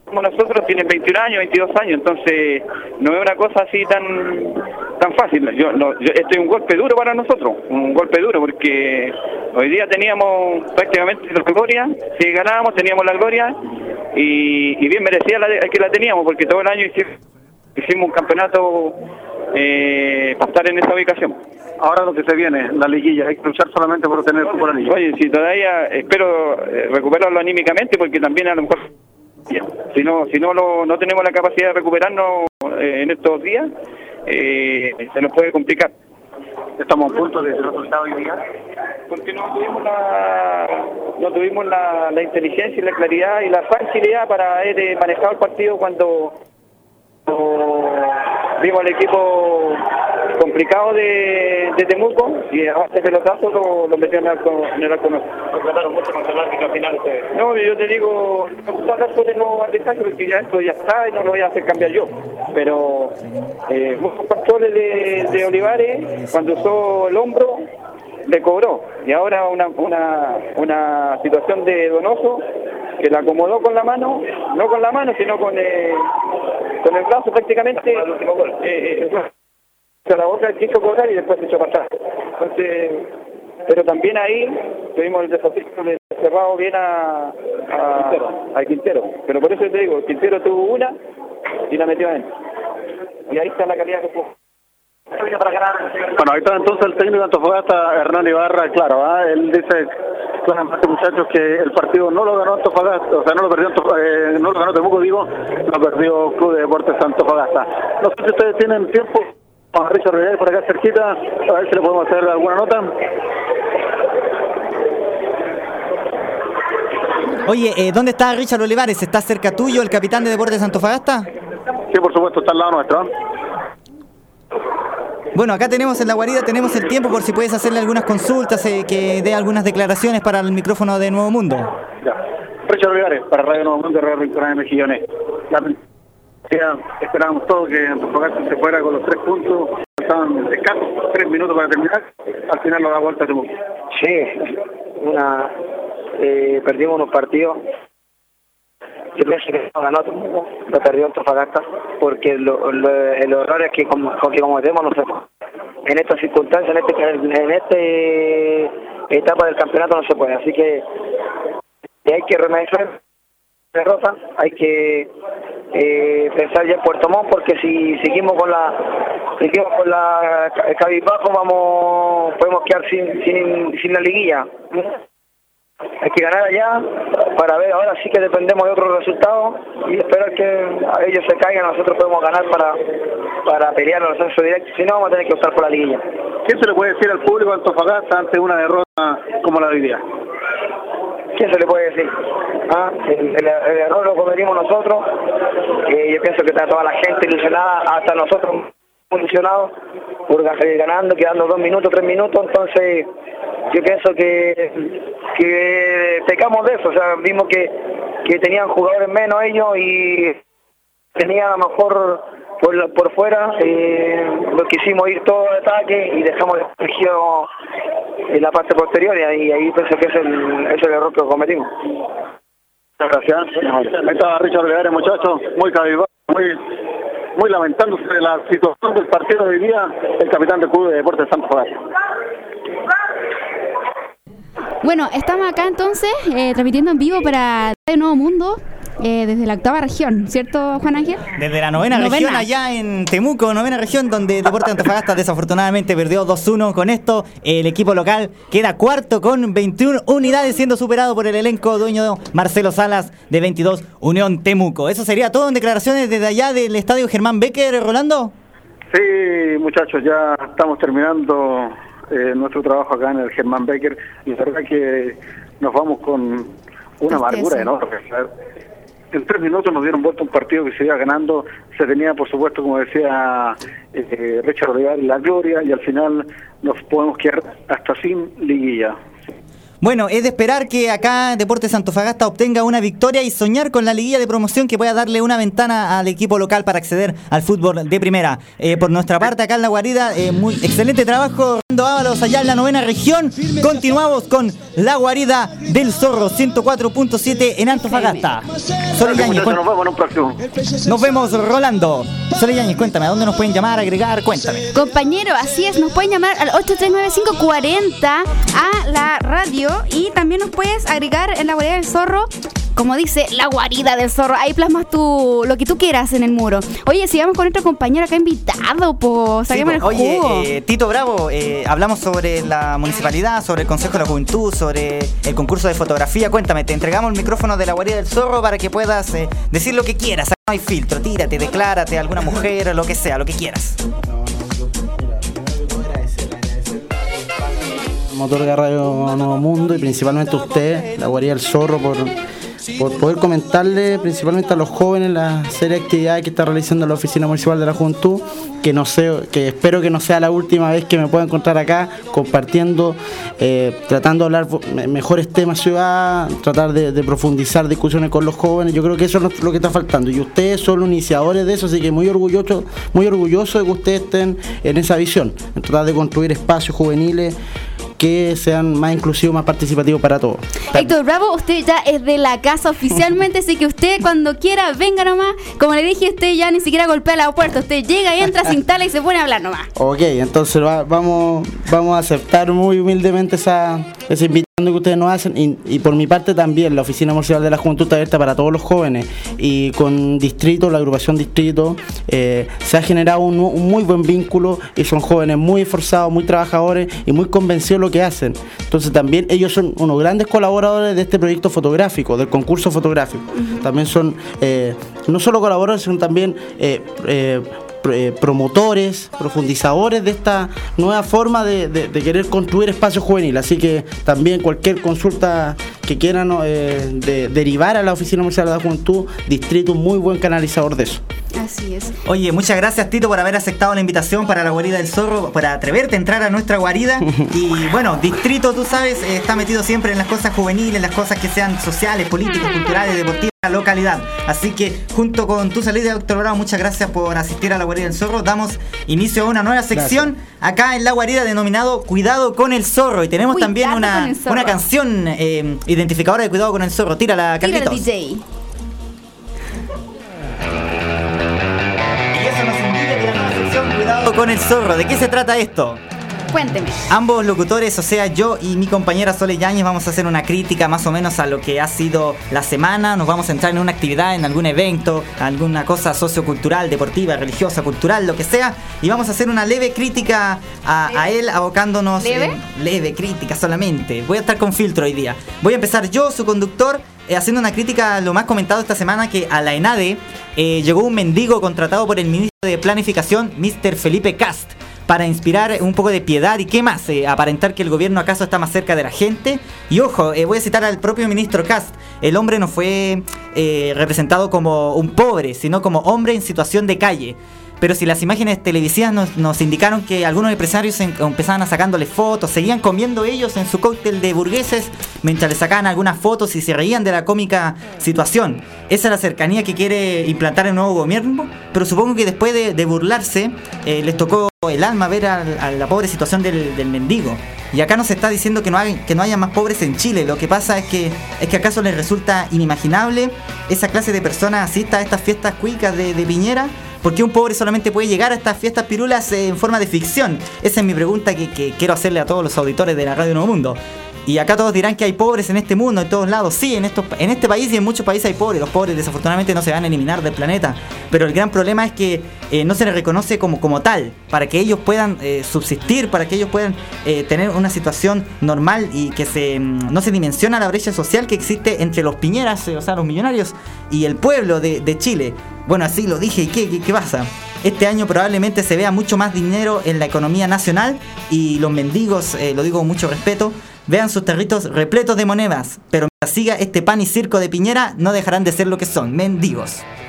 como nosotros tienen veintiún años, veintidós años, entonces no es una cosa así tan tan fácil. Yo, no, yo, esto es un golpe duro para nosotros, un golpe duro, porque hoy día teníamos prácticamente la gloria, si ganábamos teníamos la gloria, y, y bien merecía la de, que la teníamos, porque todo el año hicimos, hicimos un campeonato eh, para estar en esa ubicación. Ahora lo que se viene, la liguilla, hay que luchar solamente por tener fútbol anillo. Oye, si todavía espero eh, recuperarlo anímicamente, porque también a lo mejor si no si no lo, no tenemos la capacidad de recuperarnos eh, en estos días, eh, se nos puede complicar. Estamos a punto de resultado hoy día, porque no tuvimos la no tuvimos la, la inteligencia y la claridad y la facilidad para haber eh, manejado el partido cuando, cuando vimos al equipo complicado de, de Temuco, y a base de pelotazo lo, lo metieron en el arco, en el arco nuestro. Lo trataron mucho con el árbitro al final ustedes. No, yo te digo, no puedo hablar sobre los arbitrajes porque ya esto ya está y no lo voy a hacer cambiar yo. Pero eh, muchos controles de, de Olivares, cuando usó el hombro, le cobró. Y ahora una, una, una situación de Donoso, que la acomodó con la mano, no con la mano, sino con, eh, con el brazo prácticamente. Eh, eh, la boca quiso cobrar y después se echó para atrás. Entonces, pero también ahí tuvimos el desafío de cerrado bien a, a, a Quintero. Pero por eso te digo, Quintero tuvo una y la metió adentro. Y ahí está la calidad que tuvo. Bueno, ahí está entonces el técnico de Antofagasta, Hernán Ibarra, claro, ¿eh? Él dice claramente, muchachos, que el partido no lo ganó Antofagasta, o sea, no lo perdió Antofagasta, eh, no lo ganó Temuco, digo, lo perdió Club de Deportes Antofagasta. No sé si ustedes tienen tiempo. A Richard Rivera por acá cerquita, a ver si le podemos hacer alguna nota. Oye, eh, ¿dónde está Richard Olivares? ¿Está cerca tuyo el capitán de Deportes Antofagasta? Sí, por supuesto, está al lado nuestro. Bueno, acá tenemos en la guarida, tenemos el tiempo por si puedes hacerle algunas consultas, eh, que dé algunas declaraciones para el micrófono de Nuevo Mundo. Ya. Richard Rivera, para Radio Nuevo Mundo, Radio Rinconada de Mejillones. La... Esperábamos todos que Antofagasta se fuera con los tres puntos, faltaban escasos tres minutos para terminar, al final lo da vuelta a Temuco. Sí, una, eh, perdimos unos partidos, yo pienso que no ganó Temuco, lo perdió Antofagasta, porque lo, lo, el error es que con, con que cometemos nosotros, en estas circunstancias, en este en este etapa del campeonato no se puede, así que hay que remediar derrota, hay que eh, pensar ya en Puerto Montt, porque si seguimos con la seguimos con la cabizbajo vamos podemos quedar sin, sin sin la liguilla. Hay que ganar allá para ver, ahora sí que dependemos de otros resultados y esperar que a ellos se caigan, nosotros podemos ganar para para pelear el ascenso directo, si no vamos a tener que optar por la liguilla. ¿Qué se le puede decir al público de Antofagasta ante una derrota como la de hoy día? ¿Qué se le puede decir? Ah, el, el, el error lo cometimos nosotros, eh, yo pienso que está toda la gente ilusionada, hasta nosotros ilusionados, por ganando, quedando dos minutos, tres minutos, entonces yo pienso que, que pecamos de eso, o sea, vimos que, que tenían jugadores menos ellos y tenían a lo mejor por, por fuera, eh, lo quisimos ir todo de ataque y dejamos desprotegido en la parte posterior y ahí, ahí pienso que es el, es el error que cometimos. Muchas gracias. Ahí está Richard Rivera, muchachos, muy cabizbajo, muy, muy lamentándose de la situación del partido de hoy día, el capitán del Club de Deportes Antofagasta. Bueno, estamos acá entonces eh, transmitiendo en vivo para Radio Nuevo Mundo. Eh, desde la octava región, ¿cierto, Juan Ángel? Desde la novena, novena región, allá en Temuco, novena región, donde Deportes Antofagasta desafortunadamente perdió dos uno. Con esto, el equipo local queda cuarto con veintiuna unidades, siendo superado por el elenco dueño de Marcelo Salas de veintidós, Unión Temuco. Eso sería todo en declaraciones desde allá del estadio Germán Becker, Rolando. Sí, muchachos, ya estamos terminando eh, nuestro trabajo acá en el Germán Becker y la verdad que nos vamos con una amargura enorme. En tres minutos nos dieron vuelta un partido que se iba ganando, se tenía por supuesto, como decía eh, Richard Olivares, la gloria, y al final nos podemos quedar hasta sin liguilla. Bueno, es de esperar que acá Deportes Antofagasta obtenga una victoria y soñar con la liguilla de promoción que pueda darle una ventana al equipo local para acceder al fútbol de primera. Eh, por nuestra parte, acá en La Guarida, eh, muy excelente trabajo, Rolando Ábalos, allá en la novena región. Continuamos con La Guarida del Zorro, ciento cuatro punto siete en Antofagasta. Sole Yáñez, Nos vemos en un próximo. nos vemos, Rolando. Sole Yáñez, cuéntame, ¿a dónde nos pueden llamar, agregar? Cuéntame. Compañero, así es, nos pueden llamar al ocho tres nueve cinco cuatro cero a la radio y también nos puedes agregar en La Guarida del Zorro, como dice, La Guarida del Zorro. Ahí plasmas tu, lo que tú quieras en el muro. Oye, sigamos con nuestro compañero acá invitado, pues, saquemos el Oye, jugo. eh, Tito Bravo, eh, hablamos sobre la municipalidad, sobre el Consejo de la Juventud, sobre el concurso de fotografía. Cuéntame, te entregamos el micrófono de La Guarida del Zorro para que puedas eh, decir lo que quieras. No hay filtro, tírate, declárate a alguna mujer, lo que sea, lo que quieras. Motor de Radio Nuevo Mundo y principalmente usted, La Guarida del Zorro, por, por poder comentarle principalmente a los jóvenes la serie de actividades que está realizando la Oficina Municipal de la Juventud, que no sé, que espero que no sea la última vez que me pueda encontrar acá compartiendo, eh, tratando de hablar mejores temas ciudad, tratar de, de profundizar discusiones con los jóvenes. Yo creo que eso es lo que está faltando y ustedes son los iniciadores de eso, así que muy orgulloso, muy orgulloso de que ustedes estén en esa visión, en tratar de construir espacios juveniles que sean más inclusivos, más participativos para todos. Héctor Bravo, usted ya es de la casa oficialmente, así que usted cuando quiera, venga nomás. Como le dije, usted ya ni siquiera golpea la puerta, usted llega, entra, se instala y se pone a hablar nomás. Ok, entonces va, vamos, vamos a aceptar muy humildemente esa, esa invitación que ustedes nos hacen y, y por mi parte también la Oficina Municipal de la Juventud está abierta para todos los jóvenes y con Distrito, la agrupación Distrito, eh, se ha generado un, un muy buen vínculo y son jóvenes muy esforzados, muy trabajadores y muy convencidos de lo que hacen. Entonces también ellos son unos grandes colaboradores de este proyecto fotográfico, del concurso fotográfico. Uh-huh. También son eh, no solo colaboradores, sino también eh, eh, Eh, promotores, profundizadores de esta nueva forma de, de, de querer construir espacios juveniles, así que también cualquier consulta que quieran eh, de, derivar a la Oficina Municipal de la Juventud, Distrito, un muy buen canalizador de eso. Así es. Oye, muchas gracias Tito por haber aceptado la invitación para La Guarida del Zorro, por atreverte a entrar a nuestra guarida. Y bueno, Distrito, tú sabes, eh, está metido siempre en las cosas juveniles, las cosas que sean sociales, políticas, culturales, deportivas, la localidad. Así que junto con tu salida, doctor Bravo, muchas gracias por asistir a La Guarida del Zorro. Damos inicio a una nueva sección gracias. Acá en La Guarida denominado Cuidado con el Zorro. Y tenemos Cuidado también una, una canción eh, identificadora de Cuidado con el Zorro. Tírala, Carlitos. Tírala, D J. Cuidado con el Zorro. ¿De qué se trata esto? Cuénteme. Ambos locutores, o sea, yo y mi compañera Sole Yáñez, vamos a hacer una crítica más o menos a lo que ha sido la semana. Nos vamos a entrar en una actividad, en algún evento, alguna cosa sociocultural, deportiva, religiosa, cultural, lo que sea. Y vamos a hacer una leve crítica a, a él, abocándonos... ¿Leve? En, leve crítica solamente. Voy a estar con filtro hoy día. Voy a empezar yo, su conductor, eh, haciendo una crítica a lo más comentado esta semana, que a la ENADE eh, llegó un mendigo contratado por el ministro de Planificación, mister Felipe Cast, para inspirar un poco de piedad y qué más, eh, aparentar que el gobierno acaso está más cerca de la gente. Y ojo, eh, voy a citar al propio ministro Cast. El hombre no fue eh, representado como un pobre, sino como hombre en situación de calle. Pero si las imágenes televisivas nos, nos indicaron que algunos empresarios en, empezaban a sacándole fotos, seguían comiendo ellos en su cóctel de burgueses mientras le sacaban algunas fotos y se reían de la cómica situación. Esa es la cercanía que quiere implantar el nuevo gobierno, pero supongo que después de, de burlarse eh, les tocó el alma ver a, a la pobre situación del, del mendigo. Y acá nos está diciendo que no hay, que no haya más pobres en Chile. Lo que pasa es que es que acaso les resulta inimaginable esa clase de personas asista a estas fiestas cuicas de, de Piñera. ¿Por qué un pobre solamente puede llegar a estas fiestas pirulas en forma de ficción? Esa es mi pregunta que, que quiero hacerle a todos los auditores de la Radio Nuevo Mundo. Y acá todos dirán que hay pobres en este mundo, en todos lados. Sí, en, estos, en este país y en muchos países hay pobres. Los pobres desafortunadamente no se van a eliminar del planeta. Pero el gran problema es que eh, no se les reconoce como, como tal. Para que ellos puedan eh, subsistir, para que ellos puedan eh, tener una situación normal y que se no se dimensiona la brecha social que existe entre los piñeras, eh, o sea, los millonarios, y el pueblo de, de Chile. Bueno, así lo dije. ¿Y qué, qué, qué pasa? Este año probablemente se vea mucho más dinero en la economía nacional y los mendigos, eh, lo digo con mucho respeto, vean sus territos repletos de monedas, pero mientras siga este pan y circo de Piñera, no dejarán de ser lo que son, mendigos.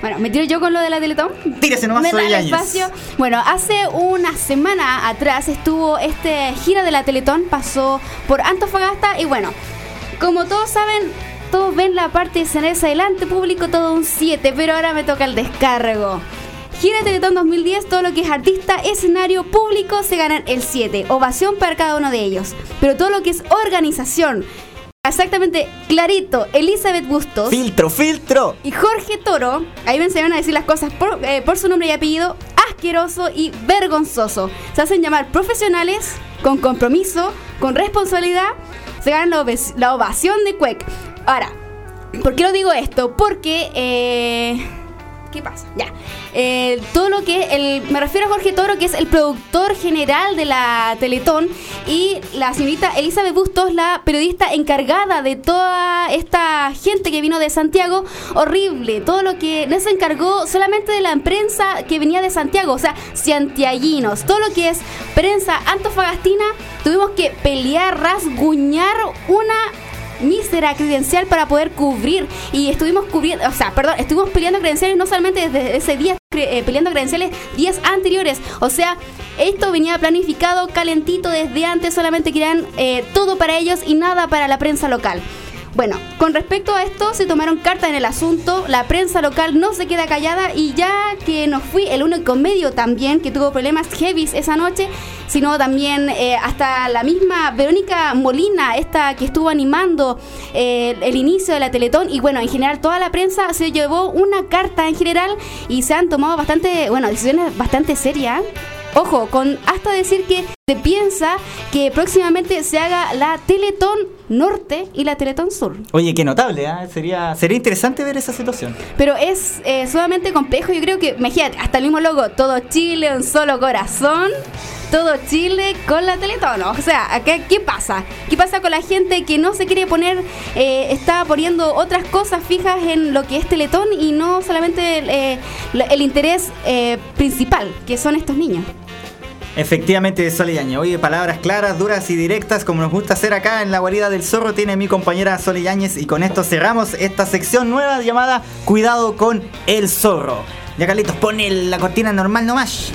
Bueno, ¿me tiro yo con lo de la Teletón? Tírese nomás, ¿Me da Sole el Yáñez. espacio? Bueno, hace una semana atrás estuvo este gira de la Teletón, pasó por Antofagasta y bueno, como todos saben, todos ven la parte de escenario hacia adelante, público todo un siete, pero ahora me toca el descargo. Gira Teletón dos mil diez, todo lo que es artista, escenario, público, se ganan el siete. Ovación para cada uno de ellos. Pero todo lo que es organización, exactamente clarito, Elizabeth Bustos. Filtro, filtro. Y Jorge Toro, ahí me enseñaron a decir las cosas por, eh, por su nombre y apellido, asqueroso y vergonzoso. Se hacen llamar profesionales, con compromiso, con responsabilidad, se ganan la, ov- la ovación de Cuec. Ahora, ¿por qué lo digo esto? Porque, eh... ¿qué pasa? Ya. Eh, todo lo que el, me refiero a Jorge Toro, que es el productor general de la Teletón, y la señorita Elizabeth Bustos, la periodista encargada de toda esta gente que vino de Santiago. Horrible. Todo lo que no se encargó solamente de la prensa que venía de Santiago, o sea, santiaguinos. Todo lo que es prensa antofagastina, tuvimos que pelear, rasguñar una mísera credencial para poder cubrir, y estuvimos cubriendo, o sea, perdón, estuvimos peleando credenciales no solamente desde ese día, cre- eh, peleando credenciales días anteriores, o sea, esto venía planificado, calentito desde antes, solamente querían eh, todo para ellos y nada para la prensa local. Bueno, con respecto a esto, se tomaron cartas en el asunto, la prensa local no se queda callada, y ya que no fui el único medio también que tuvo problemas heavies esa noche, sino también eh, hasta la misma Verónica Molina, esta que estuvo animando eh, el inicio de la Teletón, y bueno, en general toda la prensa se llevó una carta en general y se han tomado bastante, bueno, decisiones bastante serias. Ojo, con hasta decir que se piensa que próximamente se haga la Teletón Norte y la Teletón Sur. Oye, qué notable, ¿eh? Sería, sería interesante ver esa situación. Pero es eh, sumamente complejo. Yo creo que, imagínate, hasta el mismo logo, todo Chile, un solo corazón. Todo Chile con la Teletón. O sea, acá, ¿qué pasa? ¿Qué pasa con la gente que no se quiere poner, eh, está poniendo otras cosas fijas en lo que es Teletón y no solamente el, eh, el interés eh, principal, que son estos niños? Efectivamente, Sole Yáñez. Oye, palabras claras, duras y directas, como nos gusta hacer acá en la guarida del zorro, tiene mi compañera Sole Yáñez, y con esto cerramos esta sección nueva llamada Cuidado con el zorro. Ya, Carlitos, pone la cortina normal nomás.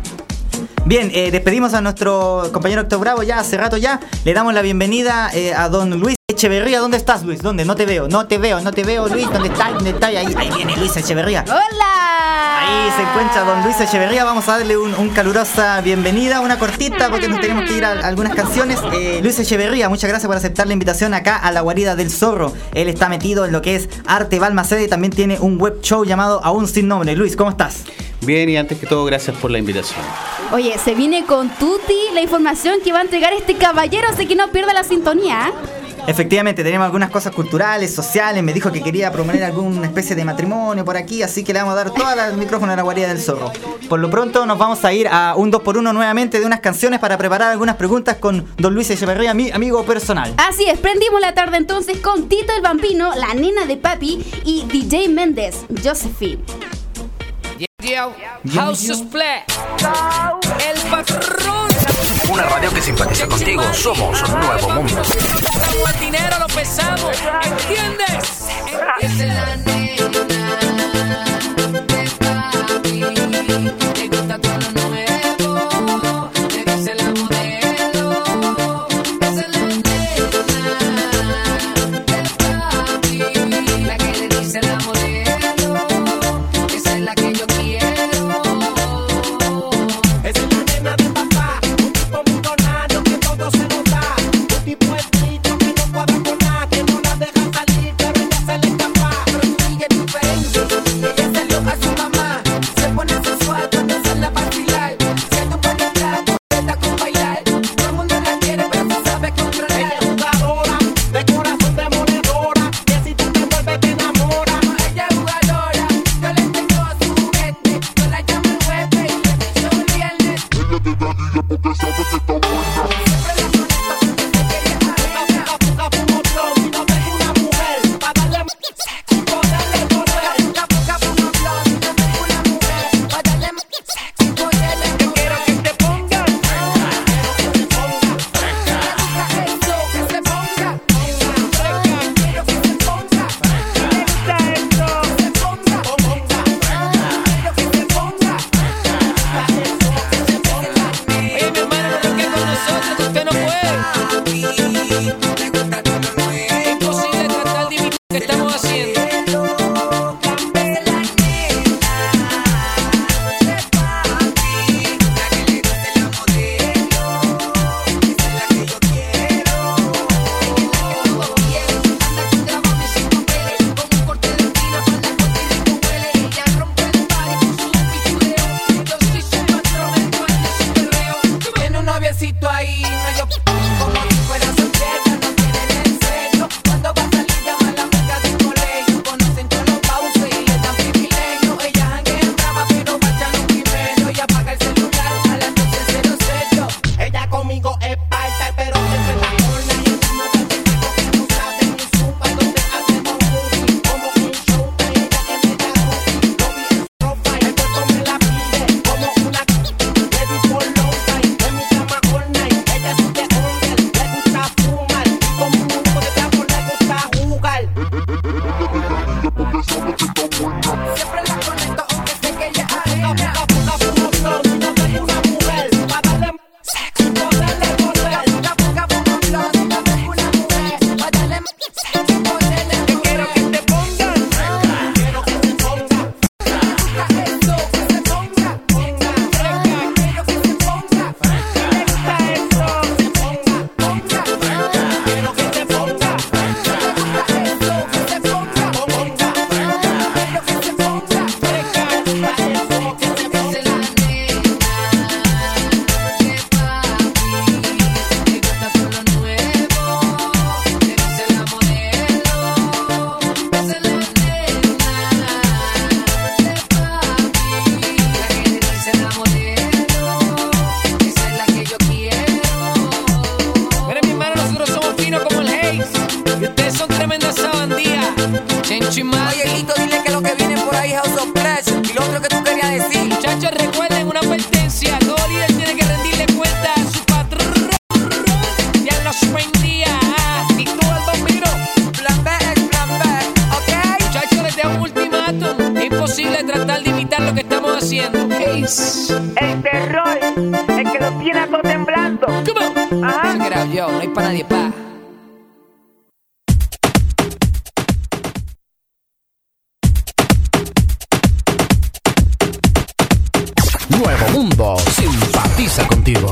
Bien, eh, despedimos a nuestro compañero Héctor Bravo ya hace rato ya. Le damos la bienvenida eh, a don Luis Echeverría. ¿Dónde estás, Luis? ¿Dónde? No te veo, no te veo, no te veo, Luis. ¿Dónde estás? ¿Dónde estás? Ahí, ahí viene Luis Echeverría. ¡Hola! Ahí se encuentra don Luis Echeverría. Vamos a darle un, un calurosa bienvenida, una cortita, porque nos tenemos que ir a, a algunas canciones. Eh, Luis Echeverría, muchas gracias por aceptar la invitación acá a la guarida del zorro. Él está metido en lo que es arte Balmaceda y también tiene un web show llamado Aún Sin Nombre. Luis, ¿cómo estás? Bien, y antes que todo, gracias por la invitación. Oye, se viene con tutti la información que va a entregar este caballero, así que no pierda la sintonía. Efectivamente, tenemos algunas cosas culturales, sociales. Me dijo que quería proponer alguna especie de matrimonio por aquí, así que le vamos a dar todo el micrófono a la guarida del zorro. Por lo pronto nos vamos a ir a un dos por uno nuevamente de unas canciones para preparar algunas preguntas con don Luis Echeverría, mi amigo personal. Así es, prendimos la tarde entonces con Tito el Bambino, la nena de papi, y D J Méndez, Josephine. Yo, House Split, el patrón. Una radio que simpatiza contigo. Somos un nuevo mundo. El dinero lo pesamos, ¿entiendes? Esa es la nena de papi. Le gusta todo lo nuevo. Le dice la modelo. Esa es la nena de papi. La que le dice la modelo. Esa es la que yo quiero. Esa es la nena de papá, un tipo millonario que todo se lo da, un tipo estricto que no cuadra con nada, que no la deja salir, pero ella se le escapa. Pero ella es diferente, ella se loca a su mamá, se pone sensual cuando sale a vacilar, siendo un buen trago, está con bailar, todo el mundo la quiere pero se sabe controlar. Ella es jugadora, de corazón demoledora, que si tú te vuelves te enamoras. Ella es jugadora, yo le tengo a su juguete, yo la llamo el jueves y le digo el viernes. Ella te da guía porque sabe que está buena. Dance. El terror, el que los tiene a todos temblando. Ajá. Check it out, yo, no hay para nadie, pa. Nuevo Mundo simpatiza contigo.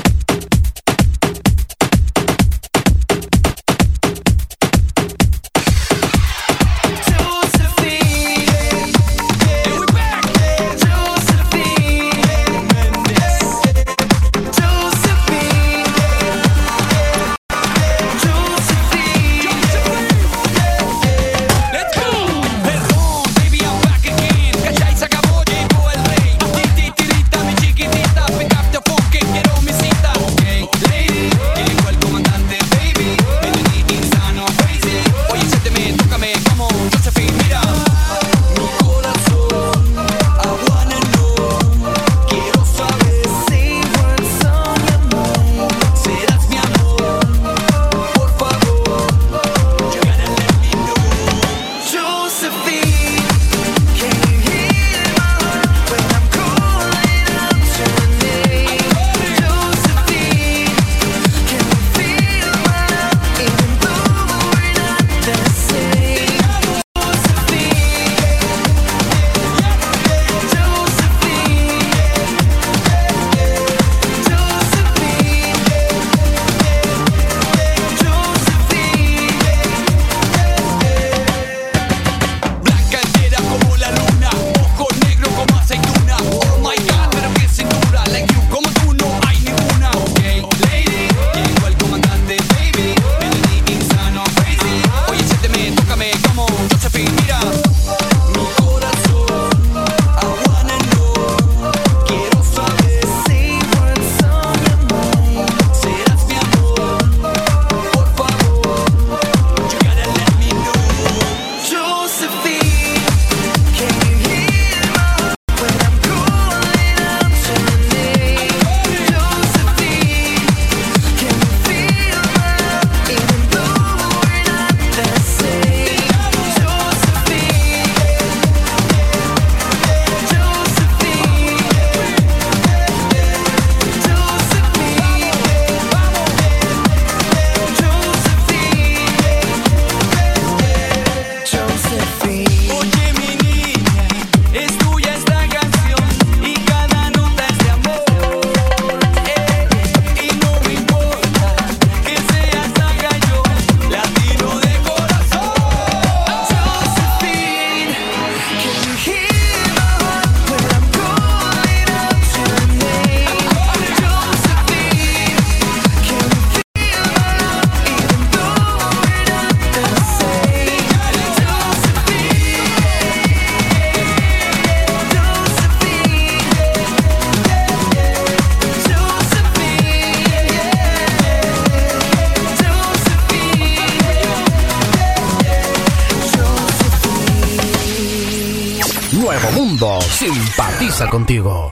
Nuevo Mundo simpatiza contigo.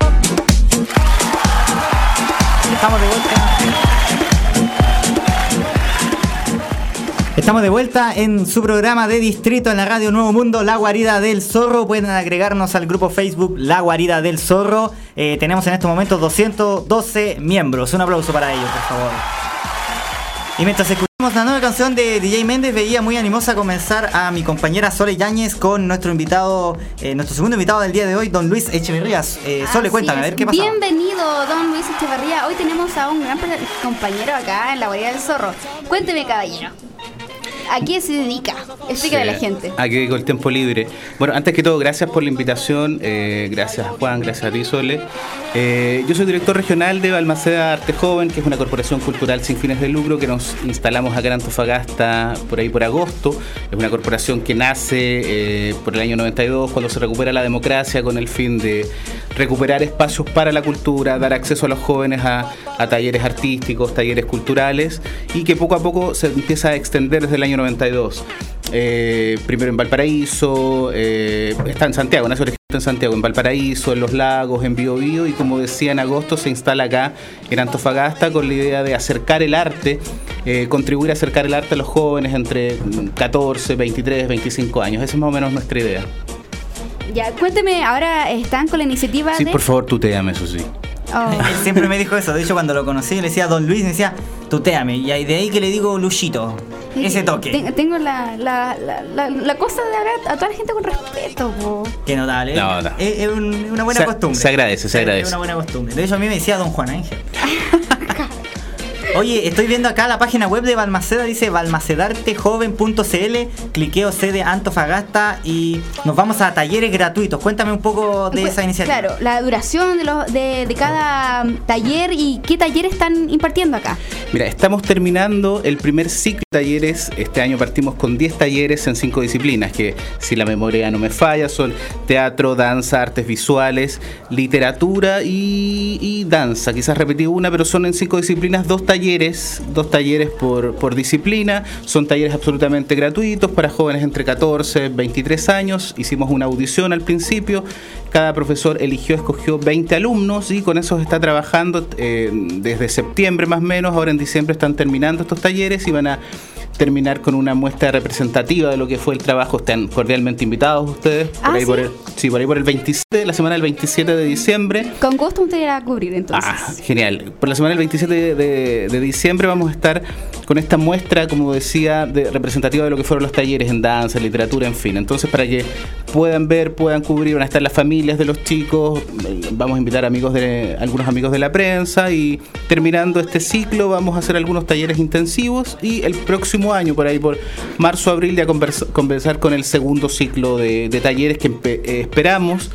Estamos de vuelta. Estamos de vuelta en su programa de distrito en la radio Nuevo Mundo, La Guarida del Zorro. Pueden agregarnos al grupo Facebook La Guarida del Zorro. Eh, tenemos en estos momentos doscientos doce miembros. Un aplauso para ellos, por favor. Y mientras escuchamos la nueva canción de D J Méndez, veía muy animosa comenzar a mi compañera Sole Yáñez con nuestro invitado, eh, nuestro segundo invitado del día de hoy, don Luis Echeverría. Eh, Sole, cuéntame, a ver qué pasa. Bienvenido, don Luis Echeverría. Hoy tenemos a un gran compañero acá en La Guarida del Zorro. Cuénteme, caballero. ¿A qué se dedica? Explícale sí, a la gente. A qué dedico el tiempo libre. Bueno, antes que todo, gracias por la invitación. Eh, gracias, Juan. Gracias a ti, Sole. Eh, yo soy director regional de Balmaceda Arte Joven, que es una corporación cultural sin fines de lucro que nos instalamos acá en Antofagasta por ahí por agosto. Es una corporación que nace eh, por el año noventa y dos, cuando se recupera la democracia, con el fin de recuperar espacios para la cultura, dar acceso a los jóvenes a, a talleres artísticos, talleres culturales, y que poco a poco se empieza a extender desde el año noventa y dos. Eh, primero en Valparaíso, eh, está en Santiago, nace en Santiago, en Valparaíso, en Los Lagos, en Biobío, y como decía, en agosto se instala acá en Antofagasta con la idea de acercar el arte, eh, contribuir a acercar el arte a los jóvenes entre catorce, veintitrés, veinticinco años. Esa es más o menos nuestra idea. ya, cuénteme, ahora están con la iniciativa Sí, de... por favor, tuteame, eso sí. Oh. Él siempre me dijo eso. De hecho, cuando lo conocí, le decía Don Luis, me decía, tuteame. Y ahí de ahí que le digo Luchito. Ese toque. Ten- Tengo la, la, la, la, la cosa de hablar a toda la gente con respeto, po. Qué notable. No, no. Es, es un- una buena Se- costumbre. se agradece, se agradece. Es una buena costumbre. De hecho, a mí me decía Don Juan Ángel. Oye, estoy viendo acá la página web de Balmaceda, dice balmacedartejoven punto c l, cliqueo sede Antofagasta y nos vamos a talleres gratuitos. Cuéntame un poco de Pues, esa iniciativa. Claro, la duración de, los, de, de cada um, taller y qué talleres están impartiendo acá. Mira, estamos terminando el primer ciclo de talleres. Este año partimos con diez talleres en cinco disciplinas, que si la memoria no me falla, son teatro, danza, artes visuales, literatura y, y danza. Quizás repetí una, pero son en cinco disciplinas, dos talleres, dos talleres por, por disciplina. Son talleres absolutamente gratuitos para jóvenes entre catorce y veintitrés años. Hicimos una audición al principio. Cada profesor eligió, escogió veinte alumnos y con eso está trabajando eh, desde septiembre más o menos. Ahora en diciembre están terminando estos talleres y van a terminar con una muestra representativa de lo que fue el trabajo. Están cordialmente invitados ustedes. Por Ah, ahí ¿sí? por el, sí, por ahí por el veintisiete, la semana del veintisiete de diciembre. Con gusto usted irá a cubrir entonces. Ah, genial. Por la semana del veintisiete de, de, de diciembre vamos a estar con esta muestra, como decía, de, representativa de lo que fueron los talleres en danza, literatura, en fin. Entonces, para que puedan ver, puedan cubrir, van a estar las familias de los chicos, vamos a invitar amigos de algunos amigos de la prensa y terminando este ciclo vamos a hacer algunos talleres intensivos y el próximo año, por ahí por marzo, abril, ya conversa, conversar con el segundo ciclo de, de talleres que empe, eh, esperamos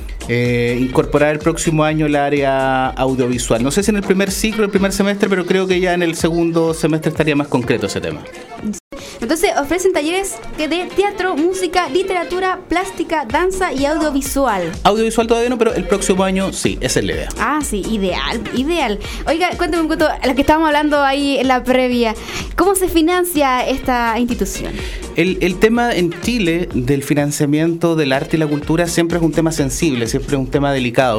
Eh, incorporar el próximo año el área audiovisual. No sé si en el primer ciclo, el primer semestre, pero creo que ya en el segundo semestre estaría más concreto ese tema. Entonces ofrecen talleres que de teatro, música, literatura, plástica, danza y audiovisual. Audiovisual todavía no, pero el próximo año sí, esa es la idea. Ah, sí, ideal, ideal. Oiga, cuéntame un poco, lo que estábamos hablando ahí en la previa. ¿Cómo se financia esta institución? El, el tema en Chile del financiamiento del arte y la cultura siempre es un tema sensible, siempre es un tema delicado.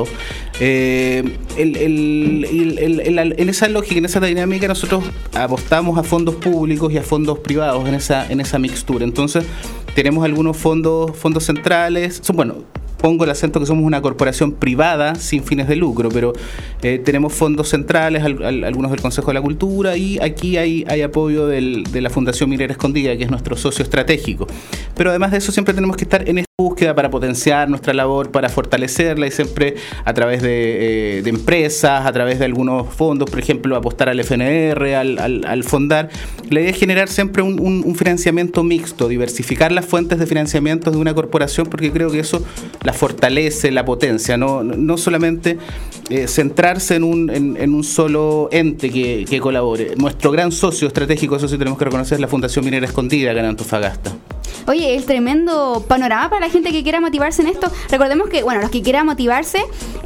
Eh, el, el, el, el, el, en esa lógica, en esa dinámica, nosotros apostamos a fondos públicos y a fondos privados en esa, en esa mixtura. Entonces, tenemos algunos fondos, fondos centrales, son, bueno, pongo el acento que somos una corporación privada sin fines de lucro, pero eh, tenemos fondos centrales, al, al, algunos del Consejo de la Cultura, y aquí hay, hay apoyo del, de la Fundación Minera Escondida, que es nuestro socio estratégico. Pero además de eso siempre tenemos que estar en esta búsqueda para potenciar nuestra labor, para fortalecerla, y siempre a través de, eh, de empresas, a través de algunos fondos, por ejemplo, apostar al F N R, al, al, al Fondar. La idea es generar siempre un, un, un financiamiento mixto, diversificar las fuentes de financiamiento de una corporación, porque creo que eso la fortalece, la potencia, no, no solamente eh, centrarse en un, en, en un solo ente que, que colabore. Nuestro gran socio estratégico, eso sí tenemos que reconocer, es la Fundación Minera Escondida acá en Antofagasta. Oye, el tremendo panorama para la gente que quiera motivarse en esto. Recordemos que, bueno, los que quieran motivarse,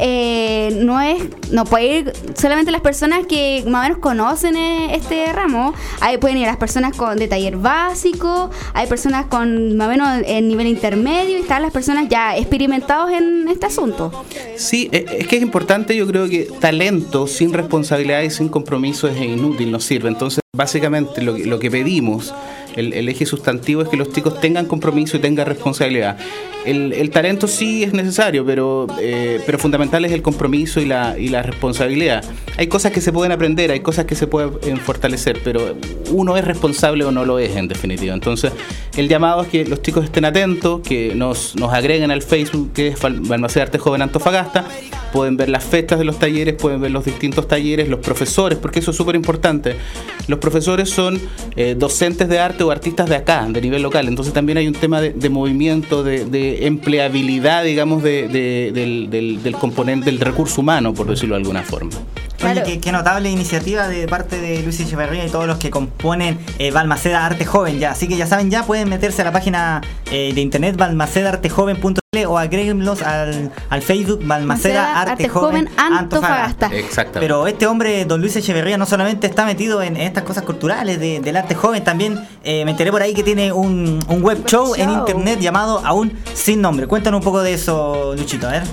eh, no es, no puede ir solamente las personas que más o menos conocen eh, este ramo. Ahí pueden ir las personas con de taller básico, hay personas con más o menos en nivel intermedio y están las personas ya experimentados en este asunto. Sí, es que es importante, yo creo que talento sin responsabilidad y sin compromiso es inútil, no sirve. Entonces, básicamente lo que, lo que pedimos, el, el eje sustantivo es que los chicos tengan compromiso y tengan responsabilidad. El, el talento sí es necesario, pero, eh, pero fundamental es el compromiso y la, y la responsabilidad. Hay cosas que se pueden aprender, hay cosas que se pueden fortalecer, pero uno es responsable o no lo es, en definitiva. Entonces, el llamado es que los chicos estén atentos, que nos, nos agreguen al Facebook, que es Balmaceda Arte Joven Antofagasta. Pueden ver las fechas de los talleres, pueden ver los distintos talleres, los profesores, porque eso es súper importante. Los profesores son eh, docentes de arte o artistas de acá, de nivel local. Entonces también hay un tema de, de movimiento, de, de empleabilidad, digamos, de, de, del, del, del componente del recurso humano, por decirlo de alguna forma. Oye, qué, qué notable iniciativa de parte de Luis Echeverría y todos los que componen eh, Balmaceda Arte Joven ya. Así que ya saben, ya pueden meterse a la página eh, de internet balmaceda arte joven punto c l o agréguenlos al, al Facebook Balmaceda Arte, Arte Joven Antofagasta. Exactamente. Pero este hombre, don Luis Echeverría, no solamente está metido en, en estas cosas culturales de, del arte joven, también eh, me enteré por ahí que tiene un, un web show, show en internet llamado Aún Sin Nombre. Cuéntanos un poco de eso, Luchito, a ver.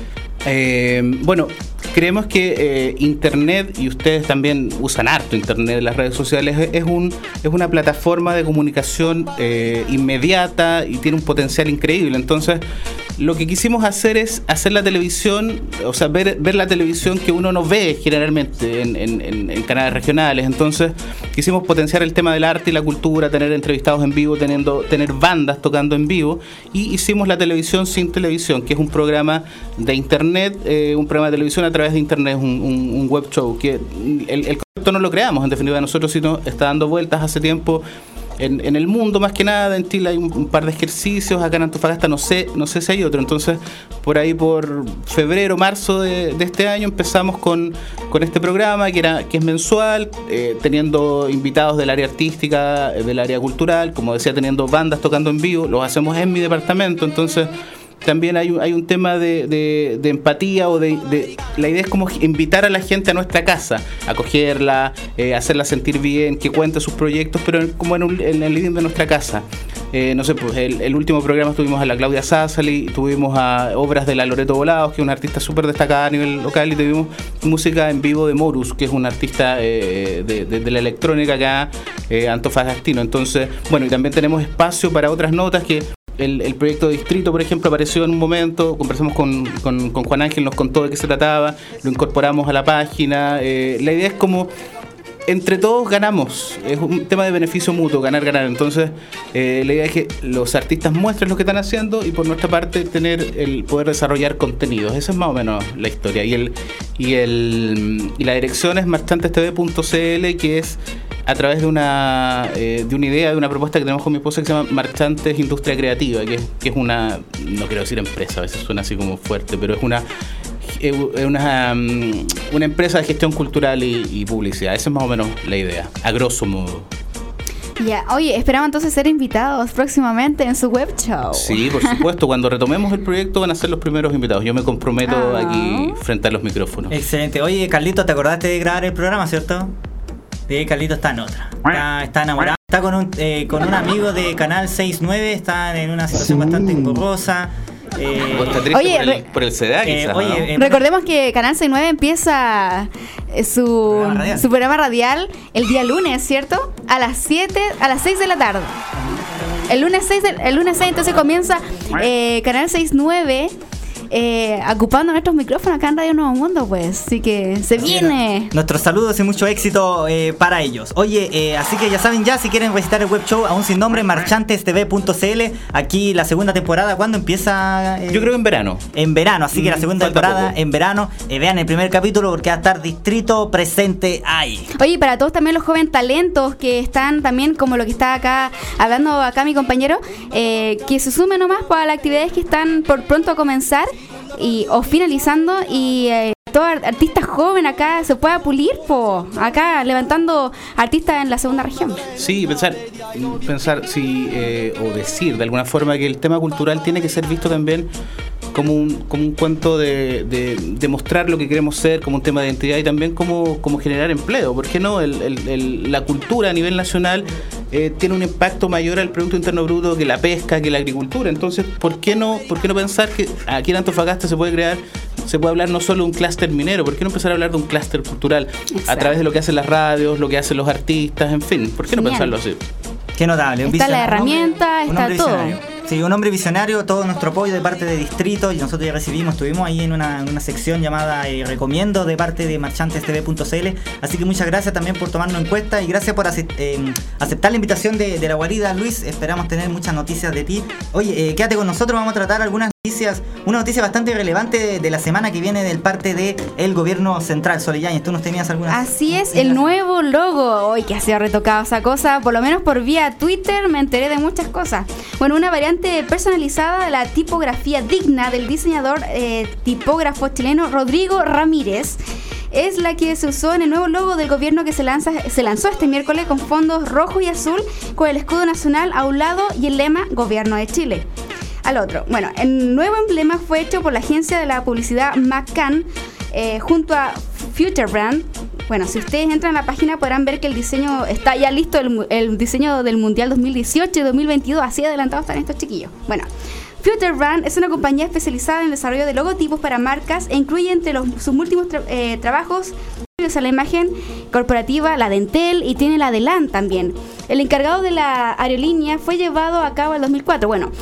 Eh, bueno, creemos que eh, Internet, y ustedes también usan harto Internet, las redes sociales, es, un, es una plataforma de comunicación eh, inmediata y tiene un potencial increíble. Entonces, lo que quisimos hacer es hacer la televisión, o sea, ver, ver la televisión que uno no ve generalmente en, en, en canales regionales. Entonces quisimos potenciar el tema del arte y la cultura, tener entrevistados en vivo, teniendo, tener bandas tocando en vivo, y hicimos la televisión sin televisión, que es un programa de internet, eh, un programa de televisión a través de internet, un, un, un web show, que el, el concepto no lo creamos, en definitiva nosotros, sino está dando vueltas hace tiempo En, en el mundo, más que nada. En Chile hay un, un par de ejercicios, acá en Antofagasta no sé no sé si hay otro. Entonces, por ahí por febrero, marzo de, de este año empezamos con, con este programa que era que es mensual, eh, teniendo invitados del área artística, eh, del área cultural, como decía, teniendo bandas tocando en vivo. Los hacemos en mi departamento, entonces también hay un, hay un tema de, de, de empatía o de, de... La idea es como invitar a la gente a nuestra casa, acogerla, eh, hacerla sentir bien, que cuente sus proyectos, pero como en, un, en el living de nuestra casa. Eh, no sé, pues el, el último programa tuvimos a la Claudia Sassali, tuvimos a obras de la Loreto Volados, que es una artista súper destacada a nivel local, y tuvimos música en vivo de Morus, que es un artista eh, de, de, de la electrónica acá, eh, antofagastino. Entonces, bueno, y también tenemos espacio para otras notas que... El, el proyecto de Distrito, por ejemplo, apareció en un momento, conversamos con, con, con Juan Ángel, nos contó de qué se trataba, lo incorporamos a la página. Eh, la idea es como, entre todos ganamos, es un tema de beneficio mutuo, ganar, ganar. Entonces, eh, la idea es que los artistas muestren lo que están haciendo y por nuestra parte tener el poder desarrollar contenidos. Esa es más o menos la historia. Y el y el y la dirección es marchantes t v punto c l, que es a través de una eh, de una idea, de una propuesta que tenemos con mi esposa que se llama Marchantes Industria Creativa, que es, que es una, no quiero decir empresa, a veces suena así como fuerte, pero es una es una, um, una empresa de gestión cultural y, y publicidad. Esa es más o menos la idea, a grosso modo. Ya, oye, esperamos entonces ser invitados próximamente en su web show. Sí, por supuesto, cuando retomemos el proyecto van a ser los primeros invitados. Yo me comprometo ah. aquí frente a los micrófonos. Excelente. Oye, Carlito, ¿te acordaste de grabar el programa, cierto? Sí, Carlito está en otra. Está, está enamorado. Está con un, eh, con un amigo de Canal seis nueve. Está en una situación bastante engorrosa. Eh, oye, por el, por el C D A, quizás, eh, oye, ¿no? eh, Recordemos que Canal seis nueve empieza su programa, su programa radial el día lunes, ¿cierto? A las siete, a las seis de la tarde. El lunes seis, de, el lunes seis entonces comienza eh, Canal seis nueve. Eh, ocupando nuestros micrófonos acá en Radio Nuevo Mundo, pues, así que se viene. Nuestros saludos y mucho éxito eh, para ellos. Oye, eh, así que ya saben ya, si quieren visitar el web show aún sin nombre, marchantes t v punto c l. Aquí la segunda temporada, ¿cuándo empieza? Eh? Yo creo en verano. En verano, así que la segunda Falta temporada poco. En verano. Eh, vean el primer capítulo porque va a estar Distrito presente ahí. Oye, para todos también los jóvenes talentos que están también, como lo que está acá hablando acá mi compañero, eh, que se sumen nomás para las actividades que están por pronto a comenzar. Y, o finalizando, y eh, todo artista joven acá se pueda pulir, po, acá levantando artistas en la segunda región. Sí, pensar, pensar sí, eh, o decir de alguna forma que el tema cultural tiene que ser visto también como un, como un cuento de, de, de mostrar lo que queremos ser, como un tema de identidad y también como, como generar empleo. ¿Por qué no? El, el, el, la cultura a nivel nacional eh, tiene un impacto mayor al Producto Interno Bruto que la pesca, que la agricultura. Entonces, ¿por qué no, por qué no pensar que aquí en Antofagasta se puede crear, se puede hablar no solo de un clúster minero? ¿Por qué no empezar a hablar de un clúster cultural? Exacto. A través de lo que hacen las radios, lo que hacen los artistas, en fin. ¿Por qué no Genial. Pensarlo así? Qué notable. Está la herramienta, un hombre, está un todo. Sí, un hombre visionario, todo nuestro apoyo de parte de Distrito, y nosotros ya recibimos, estuvimos ahí en una, en una sección llamada eh, Recomiendo de parte de marchantes t v punto c l, así que muchas gracias también por tomarnos en cuenta y gracias por acept, eh, aceptar la invitación de, de la guarida, Luis. Esperamos tener muchas noticias de ti. Oye, eh, quédate con nosotros, vamos a tratar algunas noticias, una noticia bastante relevante de, de la semana que viene del parte del de gobierno central. Sole Yáñez, tú nos tenías algunas. Así es, el nuevo logo, hoy que ha sido retocado esa cosa, por lo menos por vía Twitter me enteré de muchas cosas. Bueno, una variante personalizada de la tipografía digna del diseñador eh, tipógrafo chileno Rodrigo Ramírez es la que se usó en el nuevo logo del gobierno que se lanza se lanzó este miércoles con fondos rojo y azul, con el escudo nacional a un lado y el lema Gobierno de Chile al otro. Bueno, el nuevo emblema fue hecho por la agencia de la publicidad McCann eh, junto a Future Brand. Bueno, si ustedes entran a la página podrán ver que el diseño está ya listo, el, el diseño del Mundial dos mil dieciocho y dos mil veintidós, así adelantados están estos chiquillos. Bueno, Future Brand es una compañía especializada en el desarrollo de logotipos para marcas e incluye entre los, sus múltiples tra- eh, trabajos a la imagen corporativa, la de Entel y tiene la de LAN también. El encargado de la aerolínea fue llevado a cabo en dos mil cuatro. Bueno,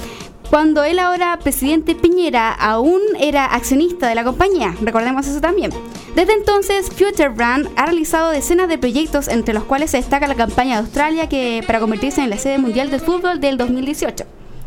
cuando el ahora presidente Piñera aún era accionista de la compañía. Recordemos eso también. Desde entonces, Future Brand ha realizado decenas de proyectos, entre los cuales se destaca la campaña de Australia que para convertirse en la sede mundial del fútbol del dos mil dieciocho.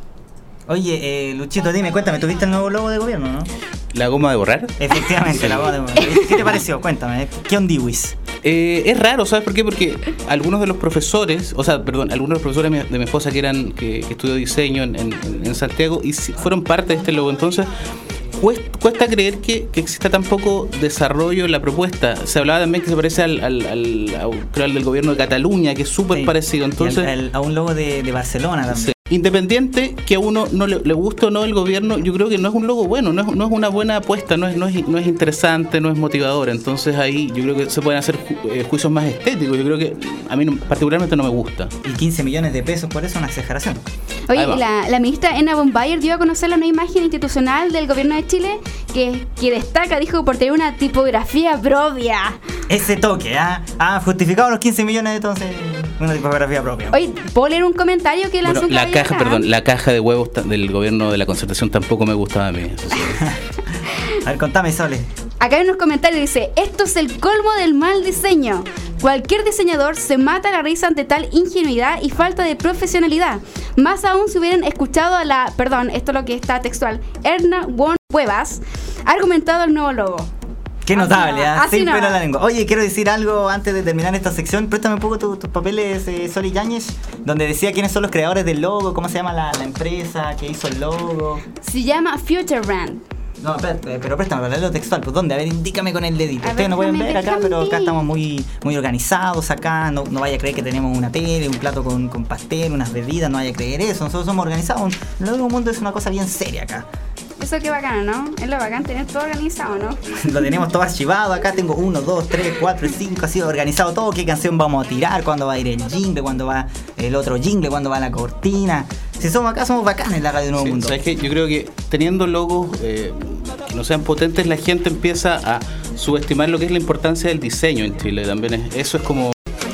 Oye, eh, Luchito, dime, cuéntame, ¿tuviste el nuevo logo de gobierno, no? ¿La goma de borrar? Efectivamente, Sí. la goma de borrar. ¿Qué te pareció? Cuéntame, ¿qué ondiwis? Eh, es raro, ¿sabes por qué? Porque algunos de los profesores, o sea, perdón, algunos de los profesores de mi, de mi esposa que eran que, que estudió diseño en, en, en Santiago y si- fueron parte de este logo. Entonces, cuesta, cuesta creer que, que exista tan poco desarrollo en la propuesta. Se hablaba también que se parece al, al, al, al- creo al del gobierno de Cataluña, que es súper Sí. parecido. Entonces, Y al- al- a un logo de, de Barcelona también. Sí. Independiente que a uno no le, le guste o no el gobierno, yo creo que no es un logo bueno, no es, no es una buena apuesta, no es, no, es, no es interesante, no es motivador. Entonces ahí yo creo que se pueden hacer ju- eh, juicios más estéticos. Yo creo que a mí no- particularmente no me gusta. Y quince millones de pesos por eso es una exageración. Oye, Ahí va. la, la ministra Ena Bombayer dio a conocer la nueva imagen institucional del gobierno de Chile que, que destaca, dijo, por tener una tipografía propia. Ese toque, ¿ah? Ah, justificado los quince millones entonces, una tipografía propia. Oye, ¿puedo leer un comentario que lanzó Bueno, un la caballero caja, acá? perdón, la caja de huevos ta- del gobierno de la Concertación tampoco me gustaba a mí. Eso sí. A ver, contame, Sole. Acá hay unos comentarios, dice, esto es el colmo del mal diseño. Cualquier diseñador se mata la risa ante tal ingenuidad y falta de profesionalidad. Más aún si hubieran escuchado a la, perdón, esto es lo que está textual, Erna Won Cuevas, argumentado el nuevo logo. Qué notable, ¿ah? así Sin no. pelo en la lengua. Oye, quiero decir algo antes de terminar esta sección. Préstame un poco tu- tus papeles, eh, Soli Yáñez, donde decía quiénes son los creadores del logo, cómo se llama la, la empresa que hizo el logo. Se llama Future Brand. No, espérate, pero préstame para leerlo textual. ¿Pues dónde? A ver, indícame con el dedito. A Ustedes ver, no pueden déjame, ver acá, déjame. pero acá estamos muy, muy organizados acá. No, no vaya a creer que tenemos una tele, un plato con, con pastel, unas bebidas. No vaya a creer eso. Nosotros somos organizados. El nuevo mundo es una cosa bien seria acá. Eso qué bacano, ¿no? Es lo bacán tener todo organizado, ¿no? Lo tenemos todo archivado. Acá tengo uno, dos, tres, cuatro y cinco. Así organizado todo. ¿Qué canción vamos a tirar? ¿Cuándo va a ir el jingle? ¿Cuándo va el otro jingle? ¿Cuándo va la cortina? Si somos acá, somos bacanes en la Radio Nuevo Sí, Mundo. ¿sabes qué? Yo creo que teniendo logos eh, que no sean potentes, la gente empieza a subestimar lo que es la importancia del diseño en Chile. También es- eso es como...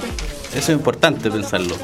Eso es importante pensarlo.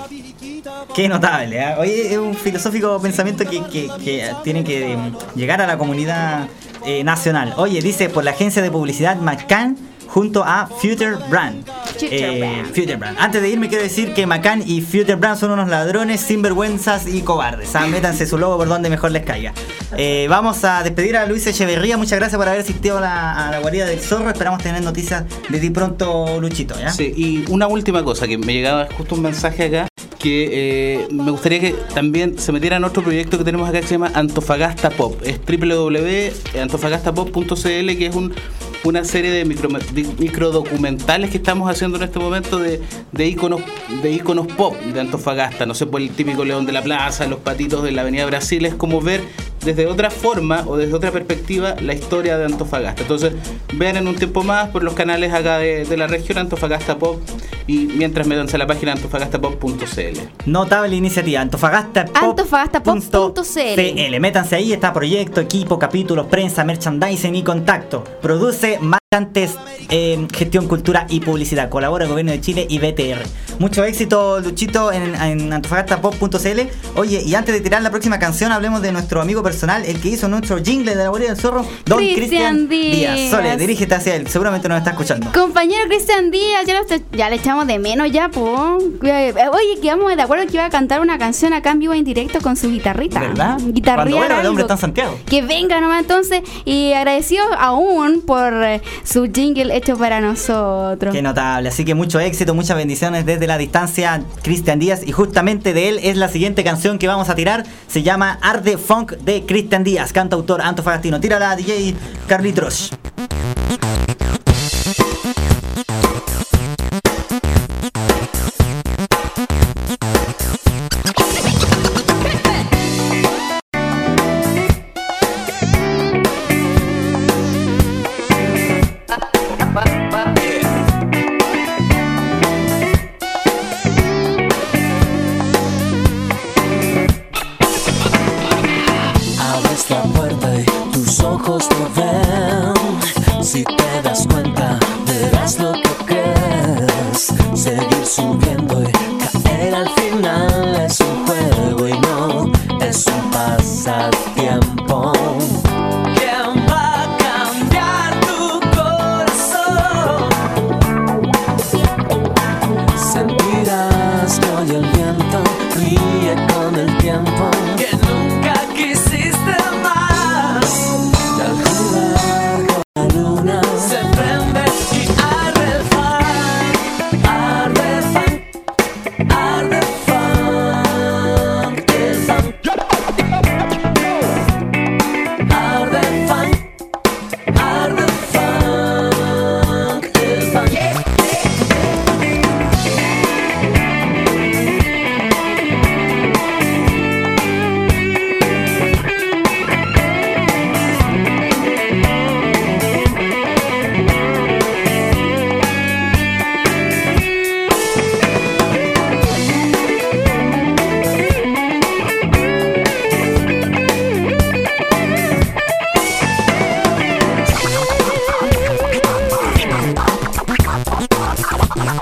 Qué notable, ¿eh? Oye, es un filosófico pensamiento que, que, que tiene que eh, llegar a la comunidad eh, nacional. Oye, dice por la agencia de publicidad McCann junto a Future Brand. Future Brand. Future Brand. Antes de irme quiero decir que McCann y Future Brand son unos ladrones, sinvergüenzas y cobardes. ¿Ah? Métanse su logo por donde mejor les caiga. Eh, vamos a despedir a Luis Echeverría. Muchas gracias por haber asistido a la, a la guarida del zorro. Esperamos tener noticias de ti pronto, Luchito, ¿ya? Sí, y una última cosa, que me llegaba justo un mensaje acá, que eh, me gustaría que también se metiera en otro proyecto que tenemos acá que se llama Antofagasta Pop. Es doble u doble u doble u punto antofagasta pop punto c l, que es un, una serie de micro, de microdocumentales que estamos haciendo en este momento de, de íconos de íconos pop de Antofagasta. No sé, por el típico León de la Plaza, los patitos de la Avenida Brasil. Es como ver desde otra forma o desde otra perspectiva la historia de Antofagasta. Entonces, vean en un tiempo más por los canales acá de, de la región Antofagasta Pop, y mientras métanse a la página antofagasta pop punto c l. Notable iniciativa, Antofagasta Pop antofagasta pop punto c l. C L. Métanse ahí, está proyecto, equipo, capítulos, prensa, merchandising y contacto. Produce Marcantes, eh, gestión, cultura y publicidad. Colabora Gobierno de Chile y B T R. Mucho éxito, Luchito, en, en antofagasta pop punto c l. Oye, y antes de tirar la próxima canción, hablemos de nuestro amigo personal, el que hizo nuestro jingle de la guardia del zorro, don Cristian Cristian Díaz. Díaz. Sole, dirígete hacia él, seguramente nos está escuchando. Compañero Cristian Díaz, ya, lo- ya le echamos de menos ya, po. Eh, Oye, quedamos de acuerdo que iba a cantar una canción acá en vivo en directo con su guitarrita. ¿Verdad? Guitarrear Cuando vuelva el algo. hombre está en Santiago. Que venga nomás entonces. Y agradecido aún por eh, su jingle hecho para nosotros. Qué notable, así que mucho éxito, muchas bendiciones desde la distancia, Cristian Díaz, y justamente de él es la siguiente canción que vamos a tirar, se llama Arde Funk de Cristian Díaz, cantautor antofagastino. Tírala, D J Carlitos. Abres la puerta y tus ojos no ven. Si te das cuenta, verás lo que crees. Seguir subiendo y caer al final es un juego y no es un pasatiempo.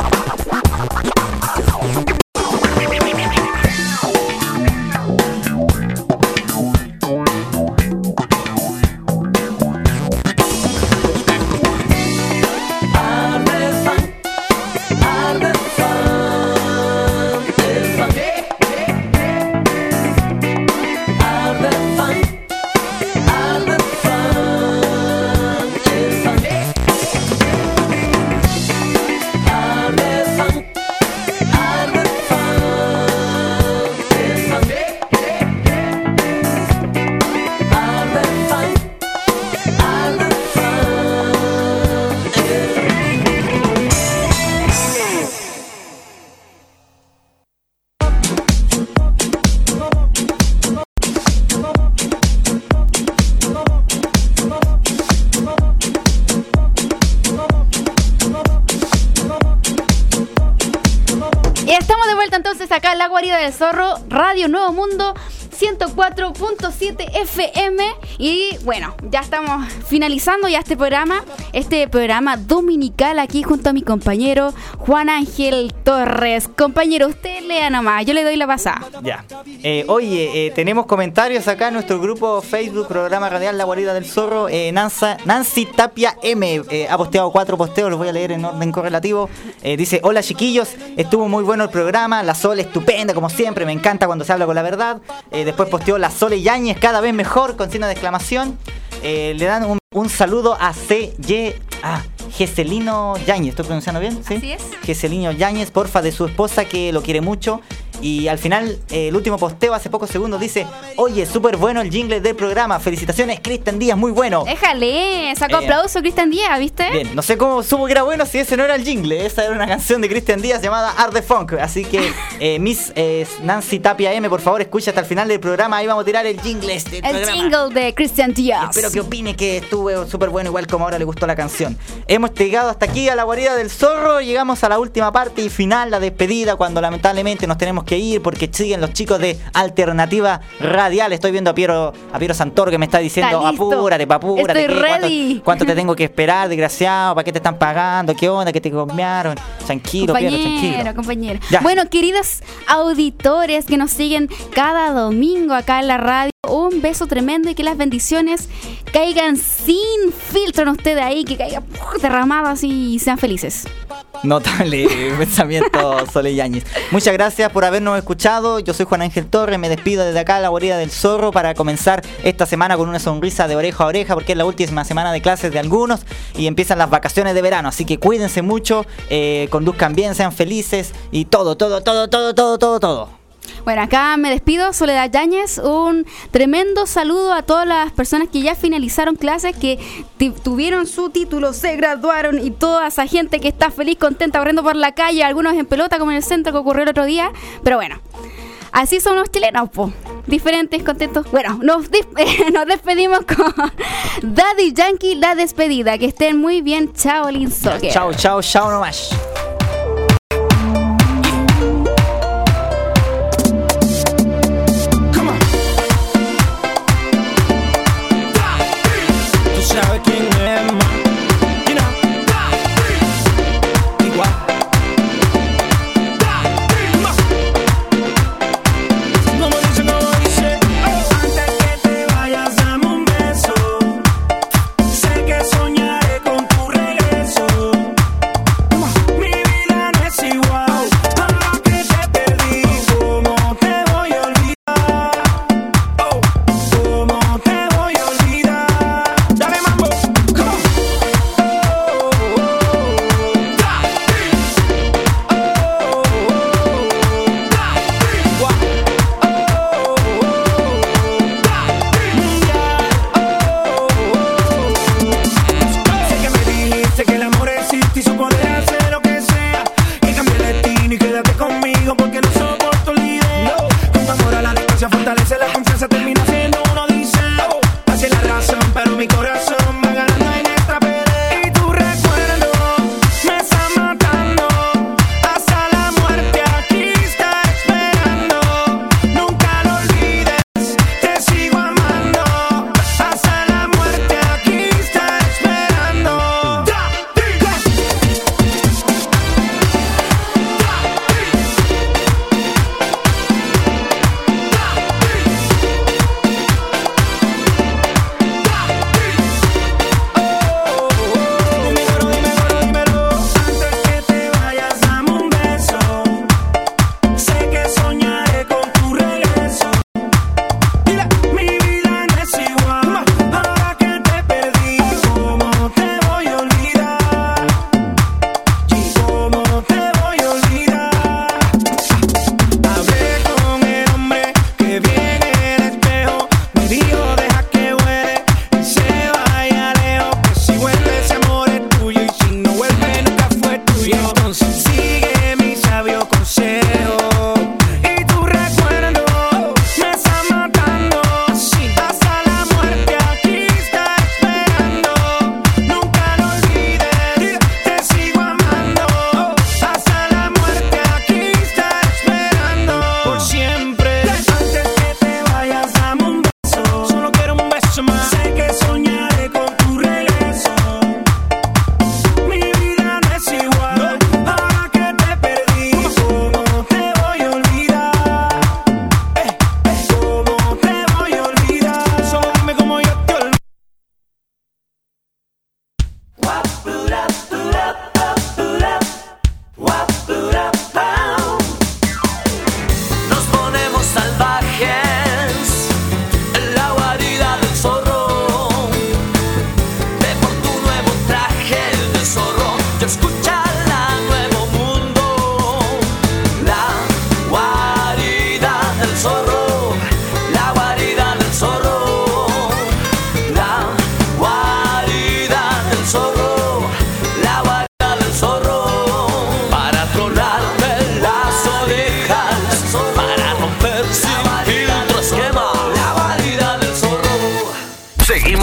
Acá en La Guarida del Zorro, Radio Nuevo Mundo ciento cuatro punto siete F M. Y bueno, ya estamos finalizando ya este programa, este programa dominical aquí junto a mi compañero Juan Ángel Torres. Compañero, usted lea nomás, yo le doy la pasada. Ya. Eh, oye, eh, tenemos comentarios acá en nuestro grupo Facebook, programa radial La Guarida del Zorro. Eh, Nancy, Nancy Tapia M eh, ha posteado cuatro posteos, los voy a leer en orden correlativo. Eh, dice: hola chiquillos, estuvo muy bueno el programa, la Sole estupenda como siempre, me encanta cuando se habla con la verdad. Eh, después posteó la Sole Yáñez, cada vez mejor, con signo de exclamación. Eh, le dan un, un saludo a C Y Ah, Geselino Yáñez, ¿estoy pronunciando bien? ¿Sí? Así es. Geselino Yáñez, porfa, de su esposa, que lo quiere mucho. Y al final, eh, el último posteo, hace pocos segundos, dice: oye, súper bueno el jingle del programa, felicitaciones Cristian Díaz, muy bueno. Déjale, sacó Eh, aplauso Cristian Díaz, ¿viste? Bien, no sé cómo supo que era bueno si ese no era el jingle. Esa era una canción de Cristian Díaz llamada Art the Funk. Así que, eh, Miss eh, Nancy Tapia M, por favor, escucha hasta el final del programa. Ahí vamos a tirar el jingle este El programa. jingle de Cristian Díaz. Espero que opine que estuvo súper bueno, igual como ahora le gustó la canción. Hemos llegado hasta aquí a La Guarida del Zorro. Llegamos a la última parte y final, la despedida, cuando lamentablemente nos tenemos que ir porque siguen los chicos de Alternativa Radial. Estoy viendo a Piero, a Piero Santoro que me está diciendo: Está listo. apúrate, pa, apúrate. Estoy ¿qué? ¿Cuánto, ready. cuánto te tengo que esperar, desgraciado? ¿Para qué te están pagando? ¿Qué onda? ¿Qué te copiaron? Tranquilo, Piero, Compañero, tranquilo. compañero. Ya. Bueno, queridos auditores que nos siguen cada domingo acá en la radio, un beso tremendo y que las bendiciones caigan sin filtro en ustedes ahí, que caiga ¡puf! Derramado así y sean felices. Notable pensamiento, Sole Yáñez. Muchas gracias por habernos escuchado. Yo soy Juan Ángel Torres, me despido desde acá a La Guarida del Zorro para comenzar esta semana con una sonrisa de oreja a oreja, porque es la última semana de clases de algunos y empiezan las vacaciones de verano. Así que cuídense mucho, eh, conduzcan bien, sean felices y todo, todo, todo, todo, todo, todo, todo. Bueno, acá me despido, Soledad Yáñez. Un tremendo saludo a todas las personas que ya finalizaron clases, que t- tuvieron su título, se graduaron, y toda esa gente que está feliz, contenta, corriendo por la calle, algunos en pelota como en el centro que ocurrió el otro día. Pero bueno, así son los chilenos, po. Diferentes, contentos. Bueno, nos, dis- eh, nos despedimos con Daddy Yankee, la despedida. Que estén muy bien. Chao, Lin Soccer. Chao, chao, chao nomás. Tú sabes quién es, ma. You know. Igual. Como dice, como dice. Antes que te vayas, dame un beso. Sé que soñaré con tu regreso. Mira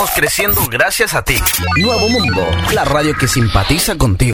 Seguimos creciendo gracias a ti. Nuevo Mundo, la radio que simpatiza contigo.